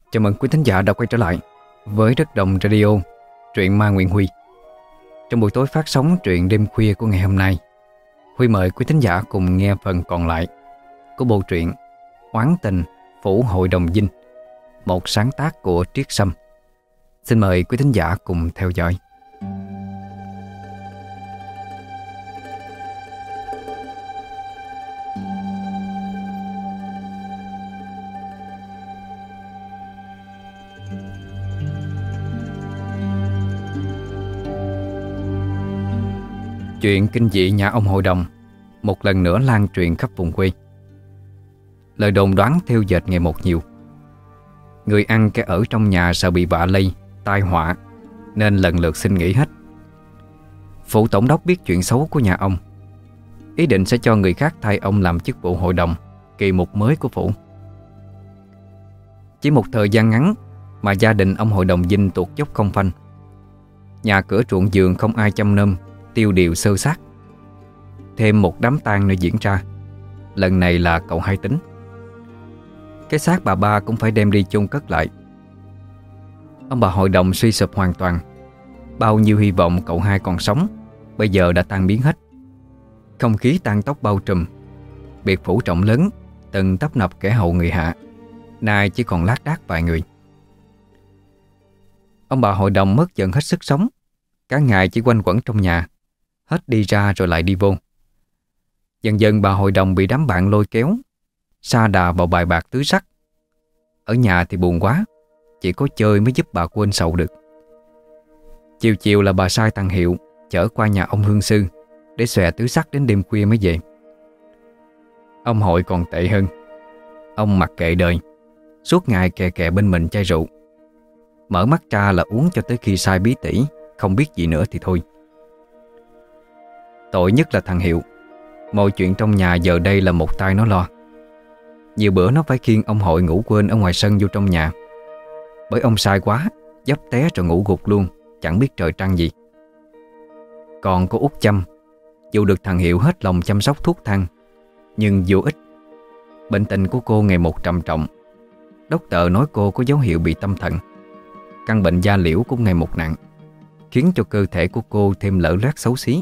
Chào mừng quý thính giả đã quay trở lại với Đất Đồng Radio, truyện ma Nguyễn Huy. Trong buổi tối phát sóng truyện đêm khuya của ngày hôm nay, Huy mời quý thính giả cùng nghe phần còn lại của bộ truyện Oán Tình Phủ Hội Đồng Dinh, một sáng tác của Triết Sâm. Xin mời quý thính giả cùng theo dõi. Chuyện kinh dị nhà ông hội đồng một lần nữa lan truyền khắp vùng quê. Lời đồn đoán theo dệt ngày một nhiều. Người ăn kẻ ở trong nhà sợ bị vạ lây, tai họa, nên lần lượt xin nghỉ hết. Phủ tổng đốc biết chuyện xấu của nhà ông, ý định sẽ cho người khác thay ông làm chức vụ hội đồng kỳ mục mới của phủ. Chỉ một thời gian ngắn mà gia đình ông hội đồng dinh tuột dốc không phanh. Nhà cửa ruộng vườn không ai chăm nom, tiêu điều sơ sát. Thêm một đám tang nữa diễn ra. Lần này là cậu Hai Tính. Cái xác bà ba cũng phải đem đi chôn cất lại. Ông bà hội đồng suy sụp hoàn toàn. Bao nhiêu hy vọng cậu Hai còn sống bây giờ đã tan biến hết. Không khí tang tóc bao trùm. Biệt phủ rộng lớn, từng tấp nập kẻ hầu người hạ, nay chỉ còn lác đác vài người. Ông bà hội đồng mất dần hết sức sống. Cả ngày chỉ quanh quẩn trong nhà, hết đi ra rồi lại đi vô. Dần dần bà hội đồng bị đám bạn lôi kéo, sa đà vào bài bạc tứ sắc. Ở nhà thì buồn quá, chỉ có chơi mới giúp bà quên sầu được. Chiều chiều là bà sai thằng Hiệu chở qua nhà ông hương sư để xòe tứ sắc đến đêm khuya mới về. Ông hội còn tệ hơn. Ông mặc kệ đời, suốt ngày kè kè bên mình chai rượu. Mở mắt ra là uống cho tới khi sai bí tỉ, không biết gì nữa thì thôi. Tội nhất là thằng Hiệu. Mọi chuyện trong nhà giờ đây là một tay nó lo. Nhiều bữa nó phải khiêng ông hội ngủ quên ở ngoài sân vô trong nhà. Bởi ông sai quá, dấp té rồi ngủ gục luôn, chẳng biết trời trăng gì. Còn cô Út Chăm, dù được thằng Hiệu hết lòng chăm sóc thuốc thang, nhưng vô ích. Bệnh tình của cô ngày một trầm trọng. Doctor nói cô có dấu hiệu bị tâm thần. Căn bệnh da liễu cũng ngày một nặng, khiến cho cơ thể của cô thêm lở loét xấu xí.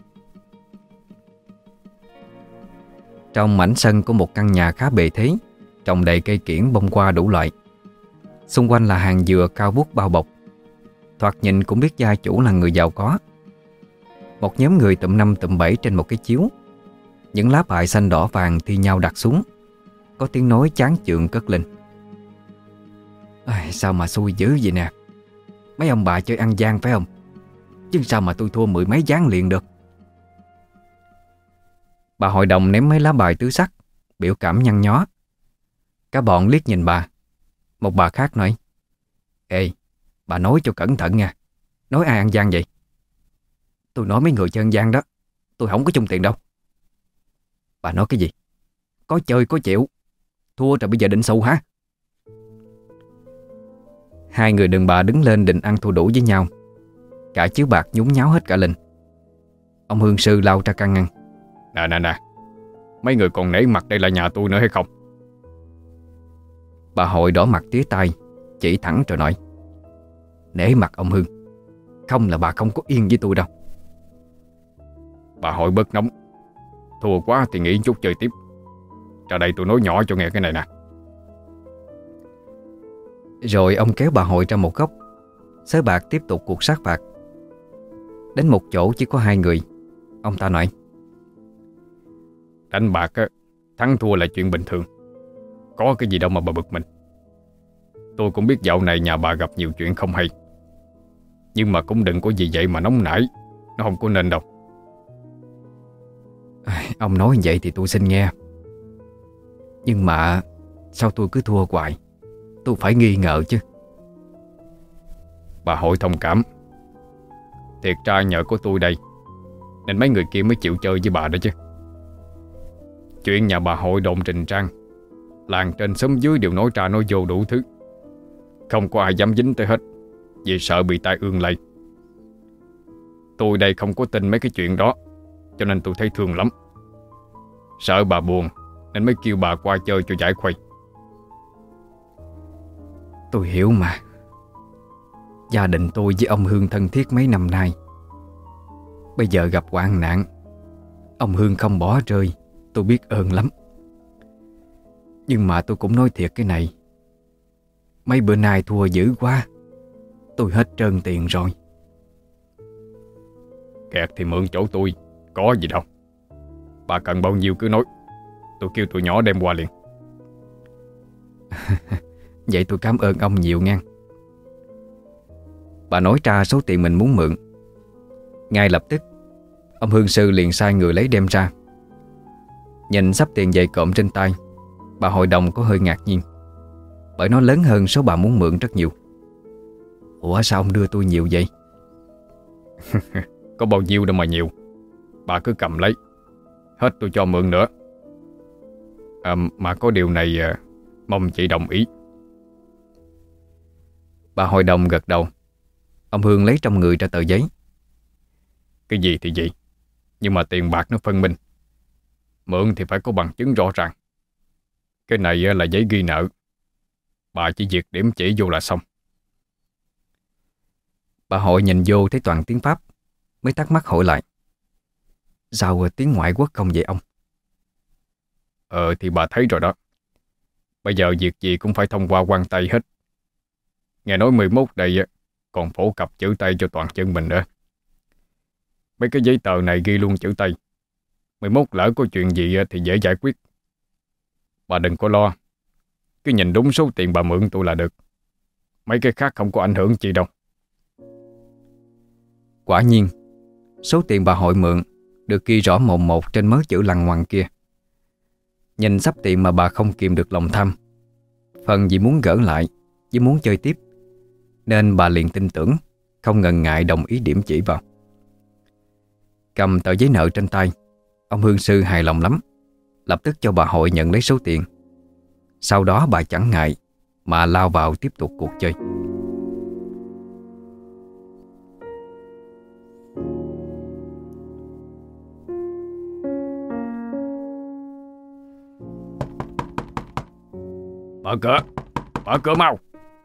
Trong mảnh sân của một căn nhà khá bề thế, trồng đầy cây kiểng bông hoa đủ loại. Xung quanh là hàng dừa cao vút bao bọc. Thoạt nhìn cũng biết gia chủ là người giàu có. Một nhóm người tụm năm tụm bảy trên một cái chiếu. Những lá bài xanh đỏ vàng thi nhau đặt xuống. Có tiếng nói chán chường cất lên. Sao mà xui dữ vậy nè. Mấy ông bà chơi ăn gian phải không? Chứ sao mà tôi thua 10 mấy ván liền được. Bà hội đồng ném mấy lá bài tứ sắc, biểu cảm nhăn nhó. Cả bọn liếc nhìn bà. Một bà khác nói: Ê, bà nói cho cẩn thận nha. Nói ai ăn gian vậy? Tôi nói mấy người chơi ăn gian đó. Tôi không có chung tiền đâu. Bà nói cái gì? Có chơi có chịu. Thua rồi bây giờ định xù hả? Hai người đàn bà đứng lên định ăn thua đủ với nhau. Cả chiếu bạc nhúng nháo hết cả lên. Ông hương sư lao ra can ngăn. Nè, mấy người còn nể mặt đây là nhà tôi nữa hay không? Bà hội đỏ mặt tía tai, chỉ thẳng rồi nói: Nể mặt ông Hương, không là bà không có yên với tôi đâu. Bà hội bớt nóng. Thua quá thì nghỉ chút chơi tiếp. Ra đây tôi nói nhỏ cho nghe cái này nè. Rồi ông kéo bà hội ra một góc. Sới bạc tiếp tục cuộc sát bạc. Đến một chỗ chỉ có hai người. Ông ta nói: Đánh bạc á, thắng thua là chuyện bình thường. Có cái gì đâu mà bà bực mình. Tôi cũng biết dạo này nhà bà gặp nhiều chuyện không hay. Nhưng mà cũng đừng có gì vậy mà nóng nảy. Nó không có nên đâu. Ông nói vậy thì tôi xin nghe. Nhưng mà sao tôi cứ thua hoài? Tôi phải nghi ngờ chứ. Bà hội thông cảm. Thiệt ra nhờ có tôi đây nên mấy người kia mới chịu chơi với bà đó chứ. Chuyện nhà bà hội đồn trình trang, làng trên xóm dưới đều nói ra nói vô đủ thứ. Không có ai dám dính tới hết, vì sợ bị tai ương lây. Tôi đây không có tin mấy cái chuyện đó, cho nên tôi thấy thương lắm. Sợ bà buồn nên mới kêu bà qua chơi cho giải khuây. Tôi hiểu mà. Gia đình tôi với ông Hương thân thiết mấy năm nay. Bây giờ gặp hoạn nạn, ông Hương không bỏ rơi, tôi biết ơn lắm. Nhưng mà tôi cũng nói thiệt cái này, mấy bữa nay thua dữ quá, tôi hết trơn tiền rồi. Kẹt thì mượn chỗ tôi, có gì đâu. Bà cần bao nhiêu cứ nói, tôi kêu tụi nhỏ đem qua liền. Vậy tôi cảm ơn ông nhiều nha. Bà nói ra số tiền mình muốn mượn. Ngay lập tức ông Hương sư liền sai người lấy đem ra. Nhìn sắp tiền dày cộm trên tay, bà hội đồng có hơi ngạc nhiên, bởi nó lớn hơn số bà muốn mượn rất nhiều. Ủa sao ông đưa tôi nhiều vậy? Có bao nhiêu đâu mà nhiều. Bà cứ cầm lấy, hết tôi cho mượn nữa. Mà có điều này mong chị đồng ý. Bà hội đồng gật đầu. Ông Hương lấy trong người ra tờ giấy. Cái gì thì gì, nhưng mà tiền bạc nó phân minh. Mượn thì phải có bằng chứng rõ ràng. Cái này là giấy ghi nợ, bà chỉ việc điểm chỉ vô là xong. Bà hội nhìn vô thấy toàn tiếng Pháp, mới thắc mắc hỏi lại: Sao tiếng ngoại quốc không vậy ông? Thì bà thấy rồi đó. Bây giờ việc gì cũng phải thông qua quan Tây hết. Nghe nói 11 đây còn phổ cập chữ Tây cho toàn dân mình nữa. Mấy cái giấy tờ này ghi luôn chữ Tây. 11 lỡ có chuyện gì thì dễ giải quyết. Bà đừng có lo, cứ nhìn đúng số tiền bà mượn tôi là được. Mấy cái khác không có ảnh hưởng gì đâu. Quả nhiên, số tiền bà hội mượn được ghi rõ mồn một trên mớ chữ lằng ngoằng kia. Nhìn sắp tiền mà bà không kìm được lòng tham. Phần vì muốn gỡ lại với muốn chơi tiếp, nên bà liền tin tưởng, không ngần ngại đồng ý điểm chỉ vào. Cầm tờ giấy nợ trên tay, ông Hương sư hài lòng lắm, lập tức cho bà hội nhận lấy số tiền. Sau đó bà chẳng ngại mà lao vào tiếp tục cuộc chơi. Mở cửa mau.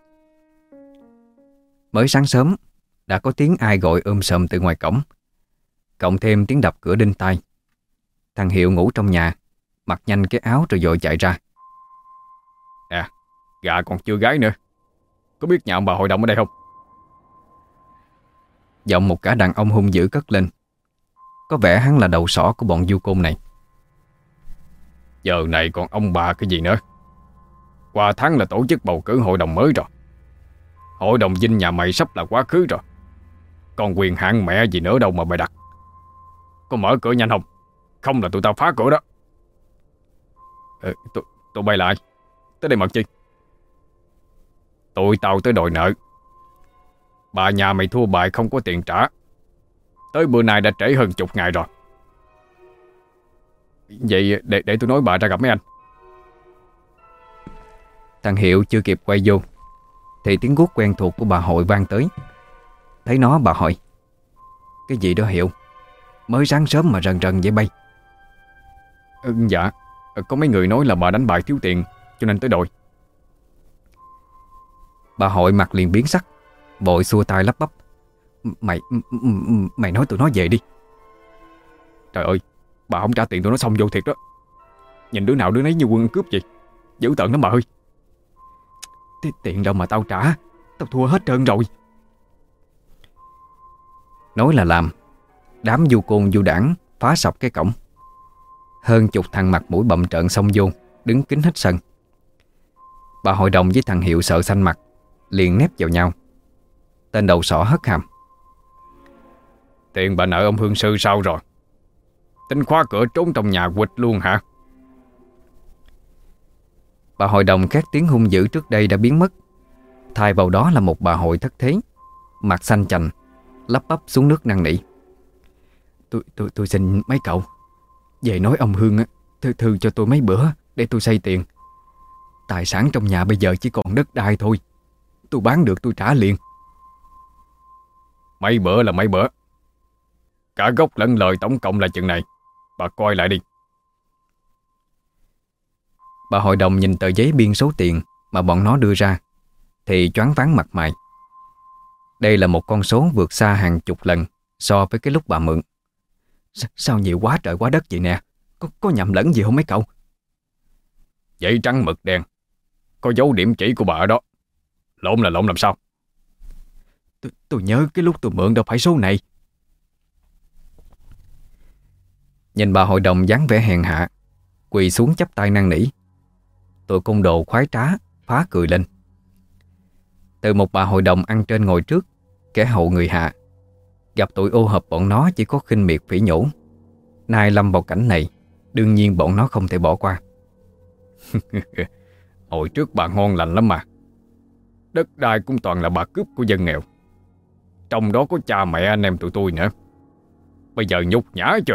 Mới sáng sớm đã có tiếng ai gọi sòm từ ngoài cổng, cộng thêm tiếng đập cửa đinh tai. Thằng Hiệu ngủ trong nhà, mặc nhanh cái áo rồi vội chạy ra. Nè, gà còn chưa gáy nữa. Có biết nhà ông bà hội đồng ở đây không? Giọng một gã đàn ông hung dữ cất lên. Có vẻ hắn là đầu sỏ của bọn du côn này. Giờ này còn ông bà cái gì nữa? Qua tháng là tổ chức bầu cử hội đồng mới rồi. Hội đồng dinh nhà mày sắp là quá khứ rồi. Còn quyền hạn mẹ gì nữa đâu mà mày đặt. Có mở cửa nhanh không? Không là tụi tao phá cửa đó. Tụi bay lại. Tới đây mật chi? Tụi tao tới đòi nợ. Bà nhà mày thua bài không có tiền trả. Tới bữa nay đã trễ hơn chục ngày rồi. Vậy để tôi nói bà ra gặp mấy anh. Thằng Hiệu chưa kịp quay vô thì tiếng guốc quen thuộc của bà hội vang tới. Thấy nó bà hỏi: Cái gì đó Hiệu? Mới sáng sớm mà rần rần vậy bay? Dạ, có mấy người nói là bà đánh bài thiếu tiền cho nên tới đòi. Bà hội mặt liền biến sắc, vội xua tay lắp bắp: Mày nói tụi nó về đi. Trời ơi, bà không trả tiền tụi nó xong vô thiệt đó. Nhìn đứa nào đứa nấy như quân cướp vậy. Dữ tợn lắm bà ơi. Tiền đâu mà tao trả, tao thua hết trơn rồi. Nói là làm. Đám du côn du đảng phá sập cái cổng. Hơn chục thằng mặt mũi bậm trợn xông vô, đứng kín hết sân. Bà hội đồng với thằng Hiệu sợ xanh mặt, liền nép vào nhau. Tên đầu sỏ hất hàm: Tiền bà nợ ông Hương sư sao rồi? Tính khóa cửa trốn trong nhà quỵt luôn hả? Bà hội đồng các tiếng hung dữ trước đây đã biến mất. Thay vào đó là một bà hội thất thế, mặt xanh chành, lắp bắp xuống nước năn nỉ: Tôi xin mấy cậu về nói ông Hương thư cho tôi mấy bữa để tôi xây tiền. Tài sản trong nhà bây giờ chỉ còn đất đai thôi. Tôi bán được tôi trả liền. Mấy bữa là mấy bữa. Cả gốc lẫn lời tổng cộng là chừng này. Bà coi lại đi. Bà hội đồng nhìn tờ giấy biên số tiền mà bọn nó đưa ra, thì choáng váng mặt mày. Đây là một con số vượt xa hàng chục lần so với cái lúc bà mượn. Sao nhiều quá trời quá đất vậy nè? Có nhầm lẫn gì không mấy cậu? Giấy trắng mực đen, có dấu điểm chỉ của bà ở đó. Lộn là lộn làm sao? Tôi nhớ cái lúc tôi mượn đâu phải số này. Nhìn bà hội đồng dáng vẻ hèn hạ, quỳ xuống chắp tay năn nỉ, tụi côn đồ khoái trá phá cười lên. Từ một bà hội đồng ăn trên ngồi trước, kẻ hậu người hạ, gặp tụi ô hợp bọn nó chỉ có khinh miệt phỉ nhổ. Nay lâm vào cảnh này, đương nhiên bọn nó không thể bỏ qua. Hồi trước bà ngon lành lắm mà. Đất đai cũng toàn là bà cướp của dân nghèo, trong đó có cha mẹ anh em tụi tôi nữa. Bây giờ nhục nhã chưa?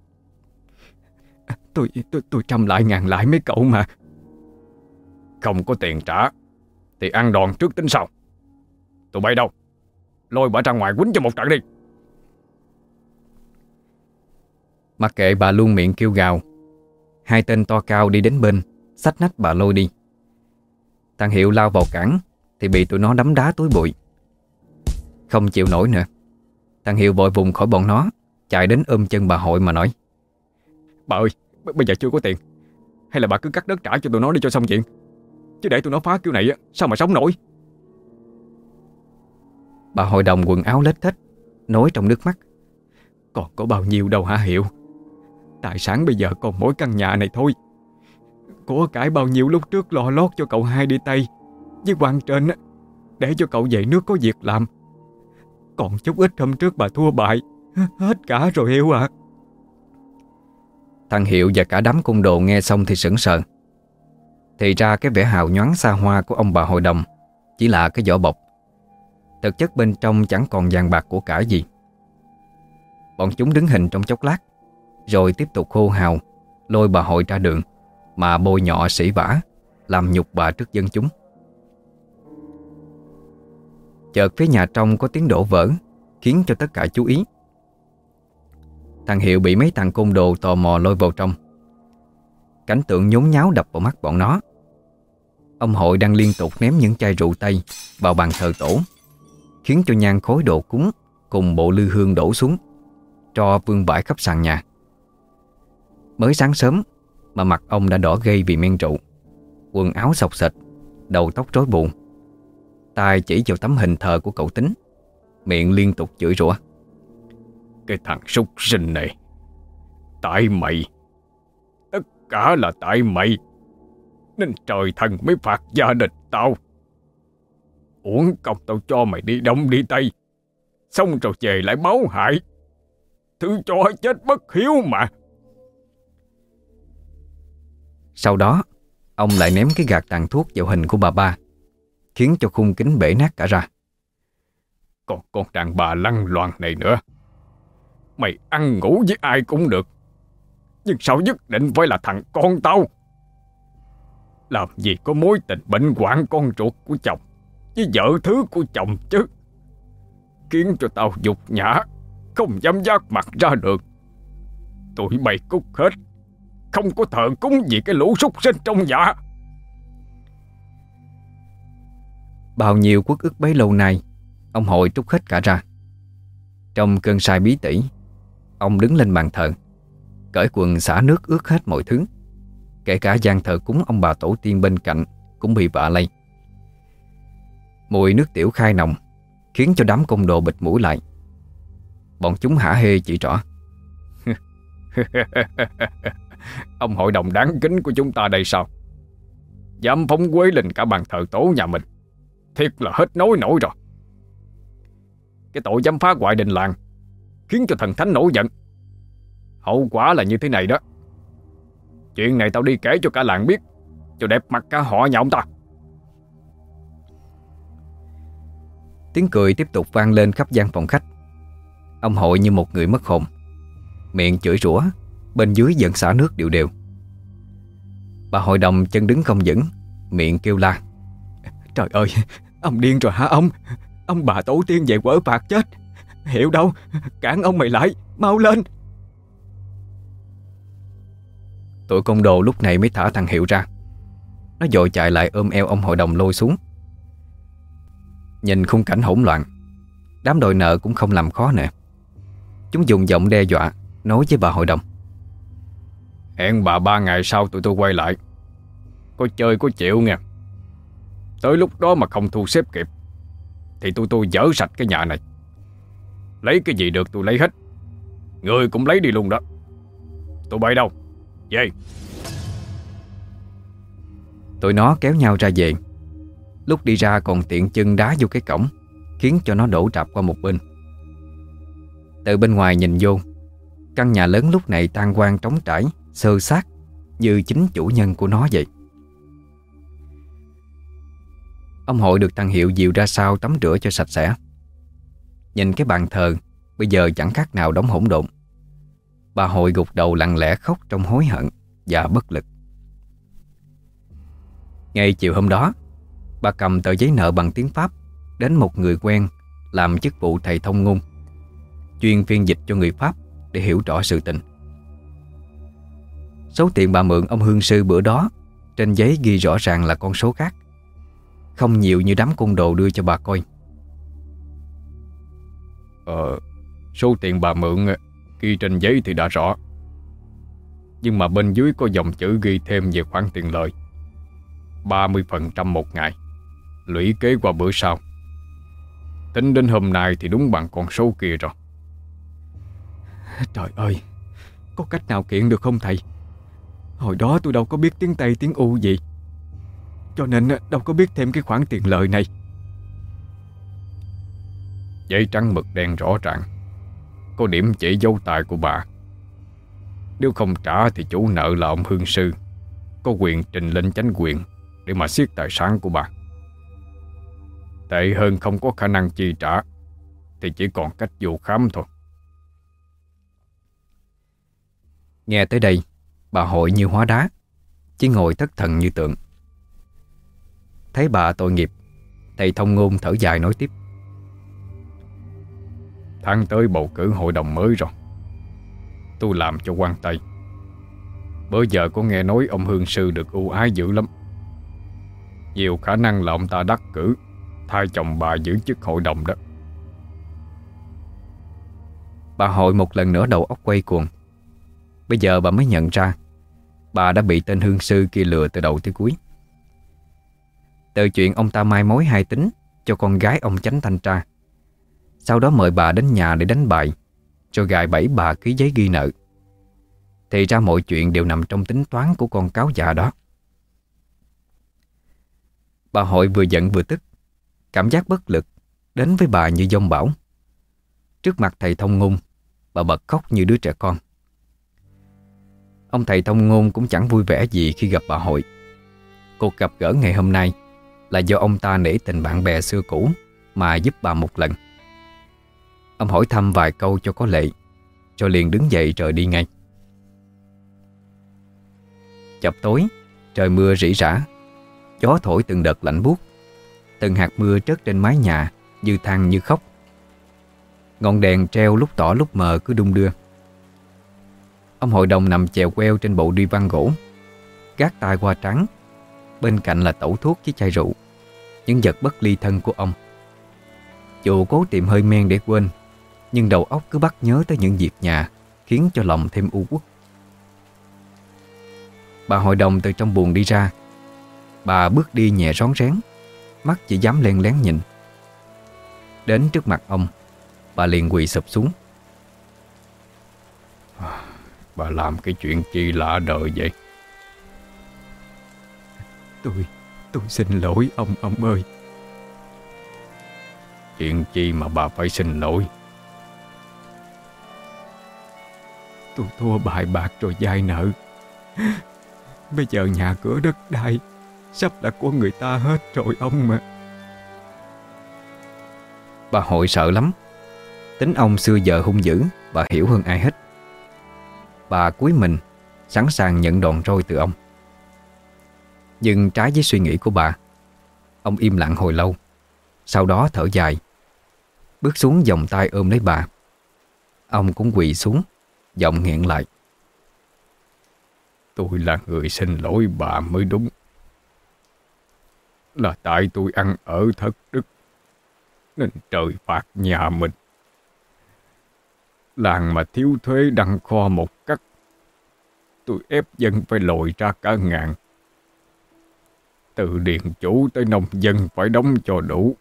Tôi trăm lại ngàn lại mấy cậu mà. Không có tiền trả thì ăn đòn trước tính sau. Tụi bay đâu? Lôi bà ra ngoài quýnh cho một trận đi. Mặc kệ bà luôn miệng kêu gào, hai tên to cao đi đến bên, xách nách bà lôi đi. Thằng Hiệu lao vào cản thì bị tụi nó đấm đá túi bụi. Không chịu nổi nữa, thằng Hiệu vội vùng khỏi bọn nó, chạy đến ôm chân bà Hội mà nói: Bà ơi, bây giờ chưa có tiền, hay là bà cứ cắt đất trả cho tụi nó đi cho xong chuyện. Chứ để tụi nó phá kiểu này sao mà sống nổi. Bà hội đồng quần áo lết thết, nói trong nước mắt: Còn có bao nhiêu đâu hả Hiệu? Tài sản bây giờ còn mỗi căn nhà này thôi. Của cải bao nhiêu lúc trước lo lót cho cậu hai đi Tây với quan trên á, để cho cậu về nước có việc làm. Còn chút ít hôm trước bà thua bại, hết cả rồi Hiệu à. Thằng Hiệu và cả đám côn đồ nghe xong thì sững sờ. Thì ra cái vẻ hào nhoáng xa hoa của ông bà hội đồng chỉ là cái vỏ bọc, thực chất bên trong chẳng còn vàng bạc của cải gì. Bọn chúng đứng hình trong chốc lát, rồi tiếp tục hô hào lôi bà Hội ra đường mà bôi nhọ sỉ vả, làm nhục bà trước dân chúng. Chợt phía nhà trong có tiếng đổ vỡ, khiến cho tất cả chú ý. Thằng Hiệu bị mấy thằng côn đồ tò mò lôi vào trong. Cảnh tượng nhốn nháo đập vào mắt bọn nó. Ông Hội đang liên tục ném những chai rượu Tây vào bàn thờ tổ, khiến cho nhang khói đồ cúng cùng bộ lư hương đổ xuống, tro vương vãi khắp sàn nhà. Mới sáng sớm mà mặt ông đã đỏ gay vì men rượu, quần áo xộc xệch, đầu tóc rối bù, tay chỉ vào tấm hình thờ của cậu Tính, miệng liên tục chửi rủa: Cái thằng súc sinh này, tại mày, tất cả là tại mày, nên trời thần mới phạt gia đình tao. Uổng công tao cho mày đi Đông đi Tây, xong rồi về lại báo hại. Thứ cho chết bất hiếu mà. Sau đó ông lại ném cái gạt tàn thuốc vào hình của bà ba, khiến cho khung kính bể nát cả ra. Còn con đàn bà lăng loàn này nữa, mày ăn ngủ với ai cũng được, nhưng sao nhất định phải là thằng con tao? Làm gì có mối tình bệnh hoạn con ruột của chồng với vợ thứ của chồng chứ, khiến cho tao nhục nhã, không dám vác mặt ra được. Tụi mày cút hết, không có thờ cúng gì cái lũ súc sinh trong nhà. Bao nhiêu uất ức bấy lâu nay ông Hội trút hết cả ra. Trong cơn say bí tỉ, ông đứng lên bàn thờ, cởi quần xả nước ướt hết mọi thứ, kể cả gian thờ cúng ông bà tổ tiên bên cạnh cũng bị vạ lây. Mùi nước tiểu khai nồng khiến cho đám côn đồ bịt mũi lại. Bọn chúng hả hê chỉ trỏ: Ông hội đồng đáng kính của chúng ta đây sao? Dám phóng quế lên cả bàn thờ tổ nhà mình, thiệt là hết nói nổi rồi. Cái tội dám phá hoại đình làng khiến cho thần thánh nổi giận. Hậu quả là như thế này đó. Chuyện này tao đi kể cho cả làng biết, cho đẹp mặt cả họ nhà ông ta. Tiếng cười tiếp tục vang lên khắp gian phòng khách. Ông Hội như một người mất hồn, miệng chửi rủa, bên dưới vẫn xả nước đều đều. Bà hội đồng chân đứng không vững, miệng kêu la: Trời ơi, ông điên rồi hả ông? Ông bà tổ tiên về quở phạt chết. Hiểu đâu, cản ông mày lại, mau lên. Tụi côn đồ lúc này mới thả thằng Hiệu ra. Nó vội chạy lại ôm eo ông hội đồng lôi xuống. Nhìn khung cảnh hỗn loạn, đám đòi nợ cũng không làm khó nữa. Chúng dùng giọng đe dọa nói với bà hội đồng: Hẹn bà 3 ngày sau tụi tôi quay lại. Có chơi có chịu nha. Tới lúc đó mà không thu xếp kịp thì tụi tôi dỡ sạch cái nhà này. Lấy cái gì được tôi lấy hết. Người cũng lấy đi luôn đó. Tụi bay đâu? Về. Tụi nó kéo nhau ra về. Lúc đi ra còn tiện chân đá vô cái cổng, khiến cho nó đổ rạp qua một bên. Từ bên ngoài nhìn vô, căn nhà lớn lúc này tan hoang trống trải, xơ xác như chính chủ nhân của nó vậy. Ông hội được thằng Hiệu dìu ra sau tắm rửa cho sạch sẽ. Nhìn cái bàn thờ bây giờ chẳng khác nào đống hỗn độn, bà hội gục đầu lặng lẽ khóc trong hối hận và bất lực. Ngay chiều hôm đó, bà cầm tờ giấy nợ bằng tiếng Pháp đến một người quen làm chức vụ thầy thông ngôn, chuyên phiên dịch cho người Pháp để hiểu rõ sự tình. Số tiền bà mượn ông hương sư bữa đó trên giấy ghi rõ ràng là con số khác, không nhiều như đám côn đồ đưa cho bà coi. Số tiền bà mượn ghi trên giấy thì đã rõ, nhưng mà bên dưới có dòng chữ ghi thêm về khoản tiền lời 30% một ngày, lũy kế qua bữa sau. Tính đến hôm nay thì đúng bằng con số kia rồi. Trời ơi, có cách nào kiện được không thầy? Hồi đó tôi đâu có biết tiếng Tây tiếng U gì, cho nên đâu có biết thêm cái khoản tiền lời này. Giấy trắng mực đen rõ ràng, có điểm chỉ dấu tài của bà. Nếu không trả thì chủ nợ là ông hương sư có quyền trình lên chánh quyền để mà siết tài sản của bà. Tệ hơn không có khả năng chi trả thì chỉ còn cách vô khám thôi. Nghe tới đây, bà hội như hóa đá, chỉ ngồi thất thần như tượng. Thấy bà tội nghiệp, thầy thông ngôn thở dài nói tiếp: Tháng tới bầu cử hội đồng mới rồi, tôi làm cho quan Tây. Bữa giờ có nghe nói ông hương sư được ưu ái dữ lắm. Nhiều khả năng là ông ta đắc cử thay chồng bà giữ chức hội đồng đó. Bà hội một lần nữa đầu óc quay cuồng. Bây giờ bà mới nhận ra bà đã bị tên hương sư kia lừa từ đầu tới cuối. Từ chuyện ông ta mai mối hai tính cho con gái ông chánh thanh tra, sau đó mời bà đến nhà để đánh bài, rồi gài bẫy bà ký giấy ghi nợ, thì ra mọi chuyện đều nằm trong tính toán của con cáo già đó. Bà hội vừa giận vừa tức, cảm giác bất lực đến với bà như giông bão. Trước mặt thầy thông ngôn, bà bật khóc như đứa trẻ con. Ông thầy thông ngôn cũng chẳng vui vẻ gì khi gặp bà hội. Cuộc gặp gỡ ngày hôm nay là do ông ta nể tình bạn bè xưa cũ mà giúp bà một lần. Ông hỏi thăm vài câu cho có lệ, rồi liền đứng dậy rời đi ngay. Chập tối, trời mưa rỉ rả, gió thổi từng đợt lạnh buốt, từng hạt mưa trớt trên mái nhà như than như khóc. Ngọn đèn treo lúc tỏ lúc mờ cứ đung đưa. Ông hội đồng nằm chèo queo trên bộ đi văn gỗ, gác tai qua trán. Bên cạnh là tẩu thuốc với chai rượu, những vật bất ly thân của ông. Dù cố tìm hơi men để quên, nhưng đầu óc cứ bắt nhớ tới những việc nhà, khiến cho lòng thêm u uất. Bà hội đồng từ trong buồng đi ra. Bà bước đi nhẹ rón rén, mắt chỉ dám len lén nhìn. Đến trước mặt ông, bà liền quỳ sụp xuống. Bà làm cái chuyện chi lạ đời vậy? Tôi xin lỗi ông ơi. Chuyện chi mà bà phải xin lỗi? Tôi thua bài bạc rồi vay nợ. Bây giờ nhà cửa đất đai sắp là của người ta hết rồi ông mà. Bà hội sợ lắm. Tính ông xưa giờ hung dữ, bà hiểu hơn ai hết. Bà cúi mình, sẵn sàng nhận đòn roi từ ông. Nhưng trái với suy nghĩ của bà, ông im lặng hồi lâu, sau đó thở dài, bước xuống vòng tay ôm lấy bà. Ông cũng quỳ xuống, giọng nghẹn lại: Tôi là người xin lỗi bà mới đúng. Là tại tôi ăn ở thất đức, nên trời phạt nhà mình. Làng mà thiếu thuế đăng kho một cắt, tôi ép dân phải lội ra cả ngàn. Từ điền chủ tới nông dân phải đóng cho đủ.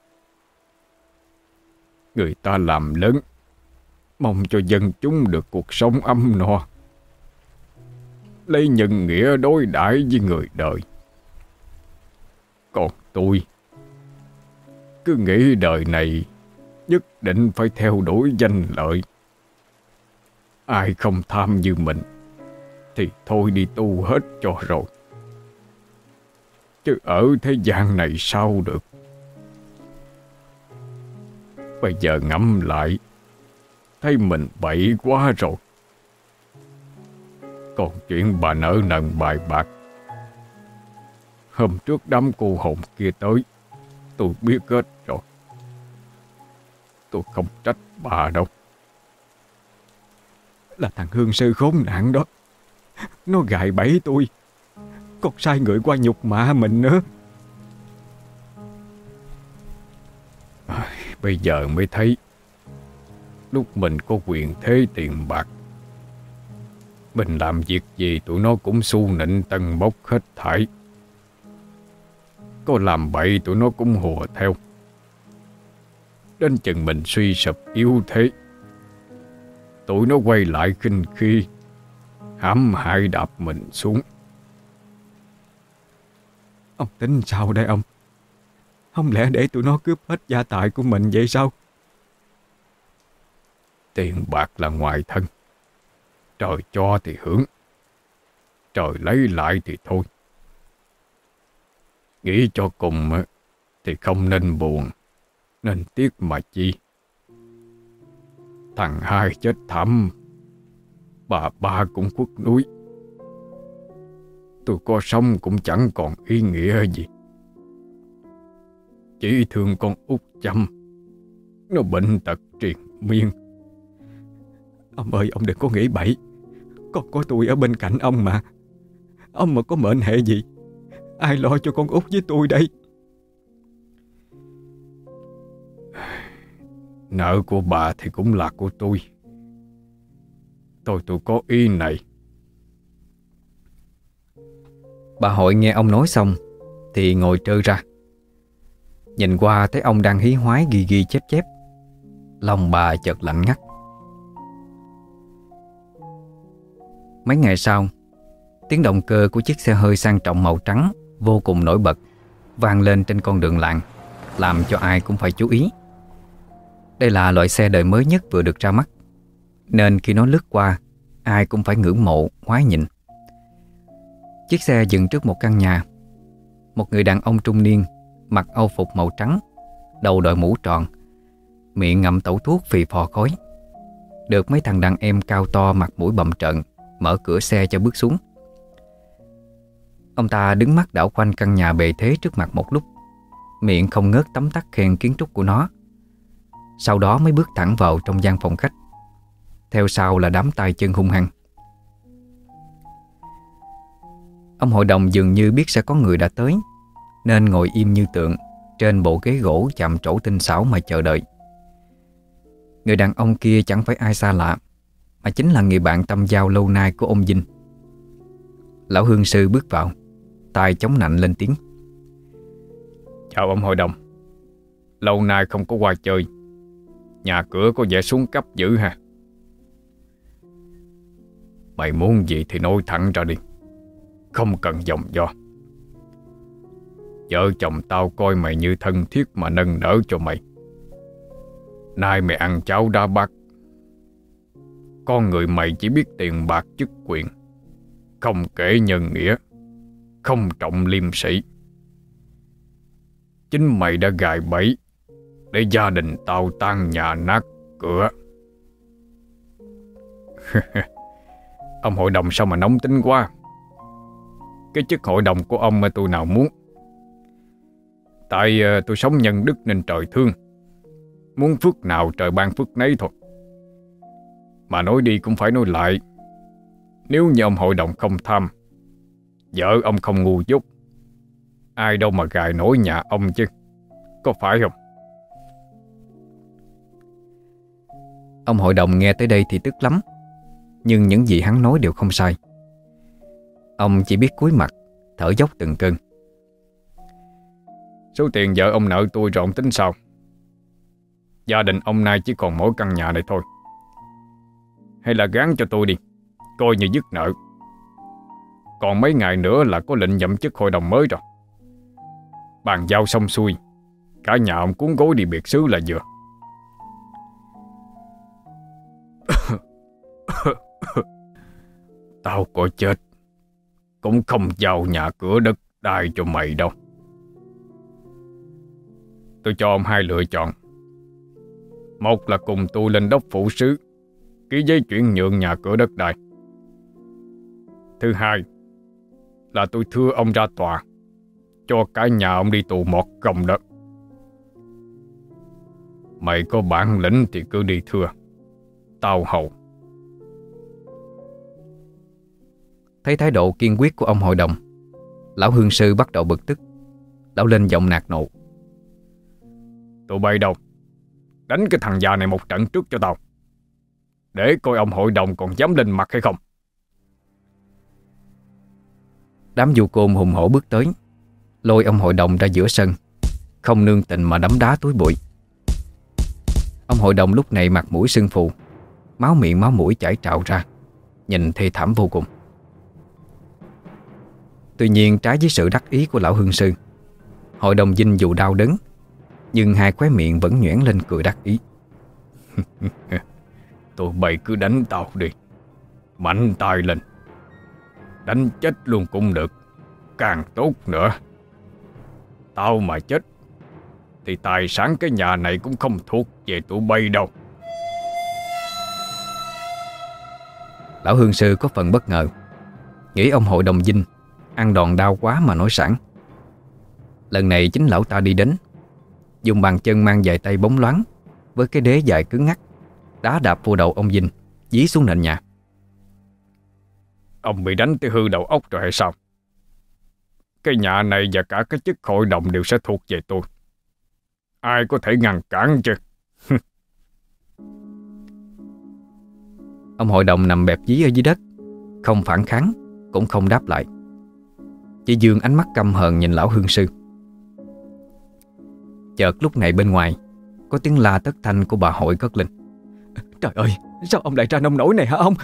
Người ta làm lớn, mong cho dân chúng được cuộc sống ấm no, lấy nhân nghĩa đối đãi với người đời. Còn tôi cứ nghĩ đời này nhất định phải theo đuổi danh lợi. Ai không tham như mình thì thôi đi tu hết cho rồi. Chứ ở thế gian này sao được. Bây giờ ngẫm lại, thấy mình bậy quá rồi. Còn chuyện bà nợ nần bài bạc, hôm trước đám cô hồn kia tới, tôi biết hết rồi. Tôi không trách bà đâu. Là thằng hương sư khốn nạn đó. Nó gài bẫy tôi, còn sai người qua nhục mạ mình nữa. Bây giờ mới thấy lúc mình có quyền thế tiền bạc, mình làm việc gì tụi nó cũng xu nịnh tâng bốc hết thảy. Có làm bậy tụi nó cũng hùa theo. Đến chừng mình suy sụp yếu thế, tụi nó quay lại khinh khi, hãm hại đạp mình xuống. Ông tính sao đây ông? Không lẽ để tụi nó cướp hết gia tài của mình vậy sao? Tiền bạc là ngoài thân, trời cho thì hưởng, trời lấy lại thì thôi. Nghĩ cho cùng thì không nên buồn, nên tiếc mà chi. Thằng hai chết thảm, bà ba cũng khuất núi. Tôi có sống cũng chẳng còn ý nghĩa gì. Chỉ thương con út Chăm, nó bệnh tật triền miên. Ông ơi, ông đừng có nghĩ bậy. Con có tôi ở bên cạnh ông mà. Ông mà có mệnh hệ gì, ai lo cho con út với tôi đây? Nợ của bà thì cũng là của tôi. Tôi có ý này. Bà Hội nghe ông nói xong thì ngồi trơ ra. Nhìn qua thấy ông đang hí hoái ghi ghi chép chép, lòng bà chợt lạnh ngắt. Mấy ngày sau, tiếng động cơ của chiếc xe hơi sang trọng màu trắng vô cùng nổi bật vang lên trên con đường làng, làm cho ai cũng phải chú ý. Đây là loại xe đời mới nhất vừa được ra mắt, nên khi nó lướt qua, ai cũng phải ngưỡng mộ, ngoái nhìn. Chiếc xe dừng trước một căn nhà. Một người đàn ông trung niên mặc âu phục màu trắng, đầu đội mũ tròn, miệng ngậm tẩu thuốc phì phò khói, được mấy thằng đàn em cao to mặt mũi bầm trợn mở cửa xe cho bước xuống. Ông ta đứng mắt đảo quanh căn nhà bề thế trước mặt một lúc, miệng không ngớt tấm tắc khen kiến trúc của nó. Sau đó mới bước thẳng vào trong gian phòng khách, theo sau là đám tay chân hung hăng. Ông hội đồng dường như biết sẽ có người đã tới, nên ngồi im như tượng trên bộ ghế gỗ chạm trổ tinh xảo mà chờ đợi. Người đàn ông kia chẳng phải ai xa lạ, mà chính là người bạn tâm giao lâu nay của ông Vinh. Lão hương sư bước vào, tay chống nạnh lên tiếng: Chào ông hội đồng. Lâu nay không có qua chơi, nhà cửa có vẻ xuống cấp dữ ha. Mày muốn gì thì nói thẳng ra đi, không cần vòng vo. Vợ chồng tao coi mày như thân thiết mà nâng đỡ cho mày. Nay mày ăn cháo đá bát. Con người mày chỉ biết tiền bạc chức quyền, không kể nhân nghĩa, không trọng liêm sĩ. Chính mày đã gài bẫy để gia đình tao tan nhà nát cửa. Ông hội đồng sao mà nóng tính quá. Cái chức hội đồng của ông mà tôi nào muốn. Tại tôi sống nhân đức nên trời thương, muốn phước nào trời ban phước nấy thôi. Mà nói đi cũng phải nói lại, nếu như ông hội đồng không tham, vợ ông không ngu dốt, ai đâu mà gài nổi nhà ông chứ, có phải không? Ông hội đồng nghe tới đây thì tức lắm, nhưng những gì hắn nói đều không sai. Ông chỉ biết cúi mặt thở dốc từng cơn. Số tiền vợ ông nợ tôi rồi ông tính sao? Gia đình ông nay chỉ còn mỗi căn nhà này thôi. Hay là gán cho tôi đi, coi như dứt nợ. Còn mấy ngày nữa là có lệnh nhậm chức hội đồng mới rồi. Bàn giao xong xuôi, cả nhà ông cuốn gối đi biệt xứ là vừa. Tao có chết cũng không giao nhà cửa đất đai cho mày đâu. Tôi cho ông hai lựa chọn. Một là cùng tôi lên đốc phủ sứ ký giấy chuyển nhượng nhà cửa đất đai. Thứ hai là tôi thưa ông ra tòa, cho cả nhà ông đi tù một gồng đất. Mày có bản lĩnh thì cứ đi thưa, tao hầu. Thấy thái độ kiên quyết của ông hội đồng, lão hương sư bắt đầu bực tức. Lão lên giọng nạt nộ: Tụi bay đâu, đánh cái thằng già này một trận trước cho tao, để coi ông hội đồng còn dám lên mặt hay không. Đám du côn hùng hổ bước tới, lôi ông hội đồng ra giữa sân, không nương tình mà đấm đá túi bụi. Ông hội đồng lúc này mặt mũi sưng phù, máu miệng máu mũi chảy trào ra, nhìn thê thảm vô cùng. Tuy nhiên trái với sự đắc ý của lão hương sư, hội đồng dinh dù đau đớn, nhưng hai khóe miệng vẫn nhoẻn lên cười đắc ý. Tụi bay cứ đánh tao đi, mạnh tay lên, đánh chết luôn cũng được, càng tốt nữa. Tao mà chết thì tài sản cái nhà này cũng không thuộc về tụi bay đâu. Lão hương sư có phần bất ngờ, nghĩ ông hội đồng dinh ăn đòn đau quá mà nói sẵn. Lần này chính lão ta đi đến, dùng bàn chân mang dài tay bóng loáng với cái đế dài cứng ngắc, đá đạp vô đầu ông dinh, dí xuống nền nhà. Ông bị đánh tới hư đầu óc rồi hay sao? Cái nhà này và cả cái chức hội đồng đều sẽ thuộc về tôi. Ai có thể ngăn cản chứ? Ông hội đồng nằm bẹp dí ở dưới đất, không phản kháng, cũng không đáp lại, chỉ dương ánh mắt căm hờn nhìn lão hương sư. Chợt lúc này bên ngoài có tiếng la thất thanh của bà hội cất lên: Trời ơi, sao ông lại ra nông nổi này hả ông?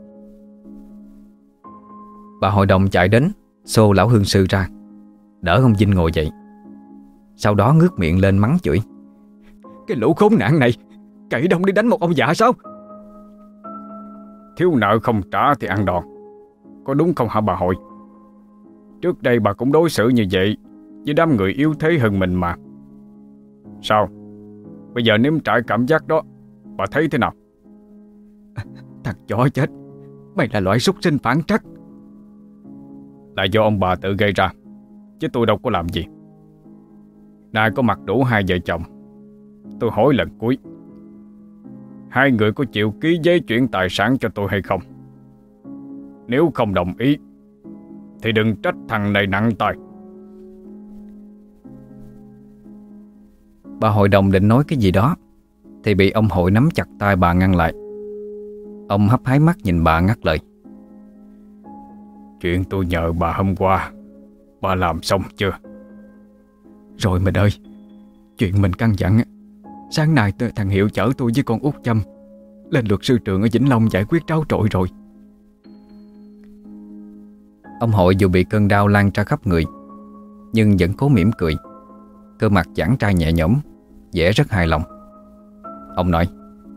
Bà hội đồng chạy đến xô lão hương sư ra, đỡ ông dinh ngồi dậy. Sau đó ngước miệng lên mắng chửi: Cái lũ khốn nạn này cậy đông đi đánh một ông già sao? Thiếu nợ không trả thì ăn đòn, có đúng không hả bà hội? Trước đây bà cũng đối xử như vậy với đám người yếu thế hơn mình mà. Sao? Bây giờ nếm trải cảm giác đó, bà thấy thế nào? Thằng chó chết, mày là loại súc sinh phản trắc. Là do ông bà tự gây ra, chứ tôi đâu có làm gì. Nay có mặt đủ hai vợ chồng, tôi hỏi lần cuối, hai người có chịu ký giấy chuyển tài sản cho tôi hay không? Nếu không đồng ý thì đừng trách thằng này nặng tay. Bà hội đồng định nói cái gì đó thì bị ông hội nắm chặt tay bà ngăn lại. Ông hấp háy mắt nhìn bà ngắt lời: Chuyện tôi nhờ bà hôm qua, bà làm xong chưa? Rồi mình ơi, chuyện mình căn dặn, sáng nay thằng Hiệu chở tôi với con út Châm lên luật sư trường ở Vĩnh Long giải quyết tráo trội rồi. Ông hội dù bị cơn đau lan ra khắp người, nhưng vẫn cố mỉm cười, cơ mặt giãn trai nhẹ nhõm, vẻ rất hài lòng. Ông nói: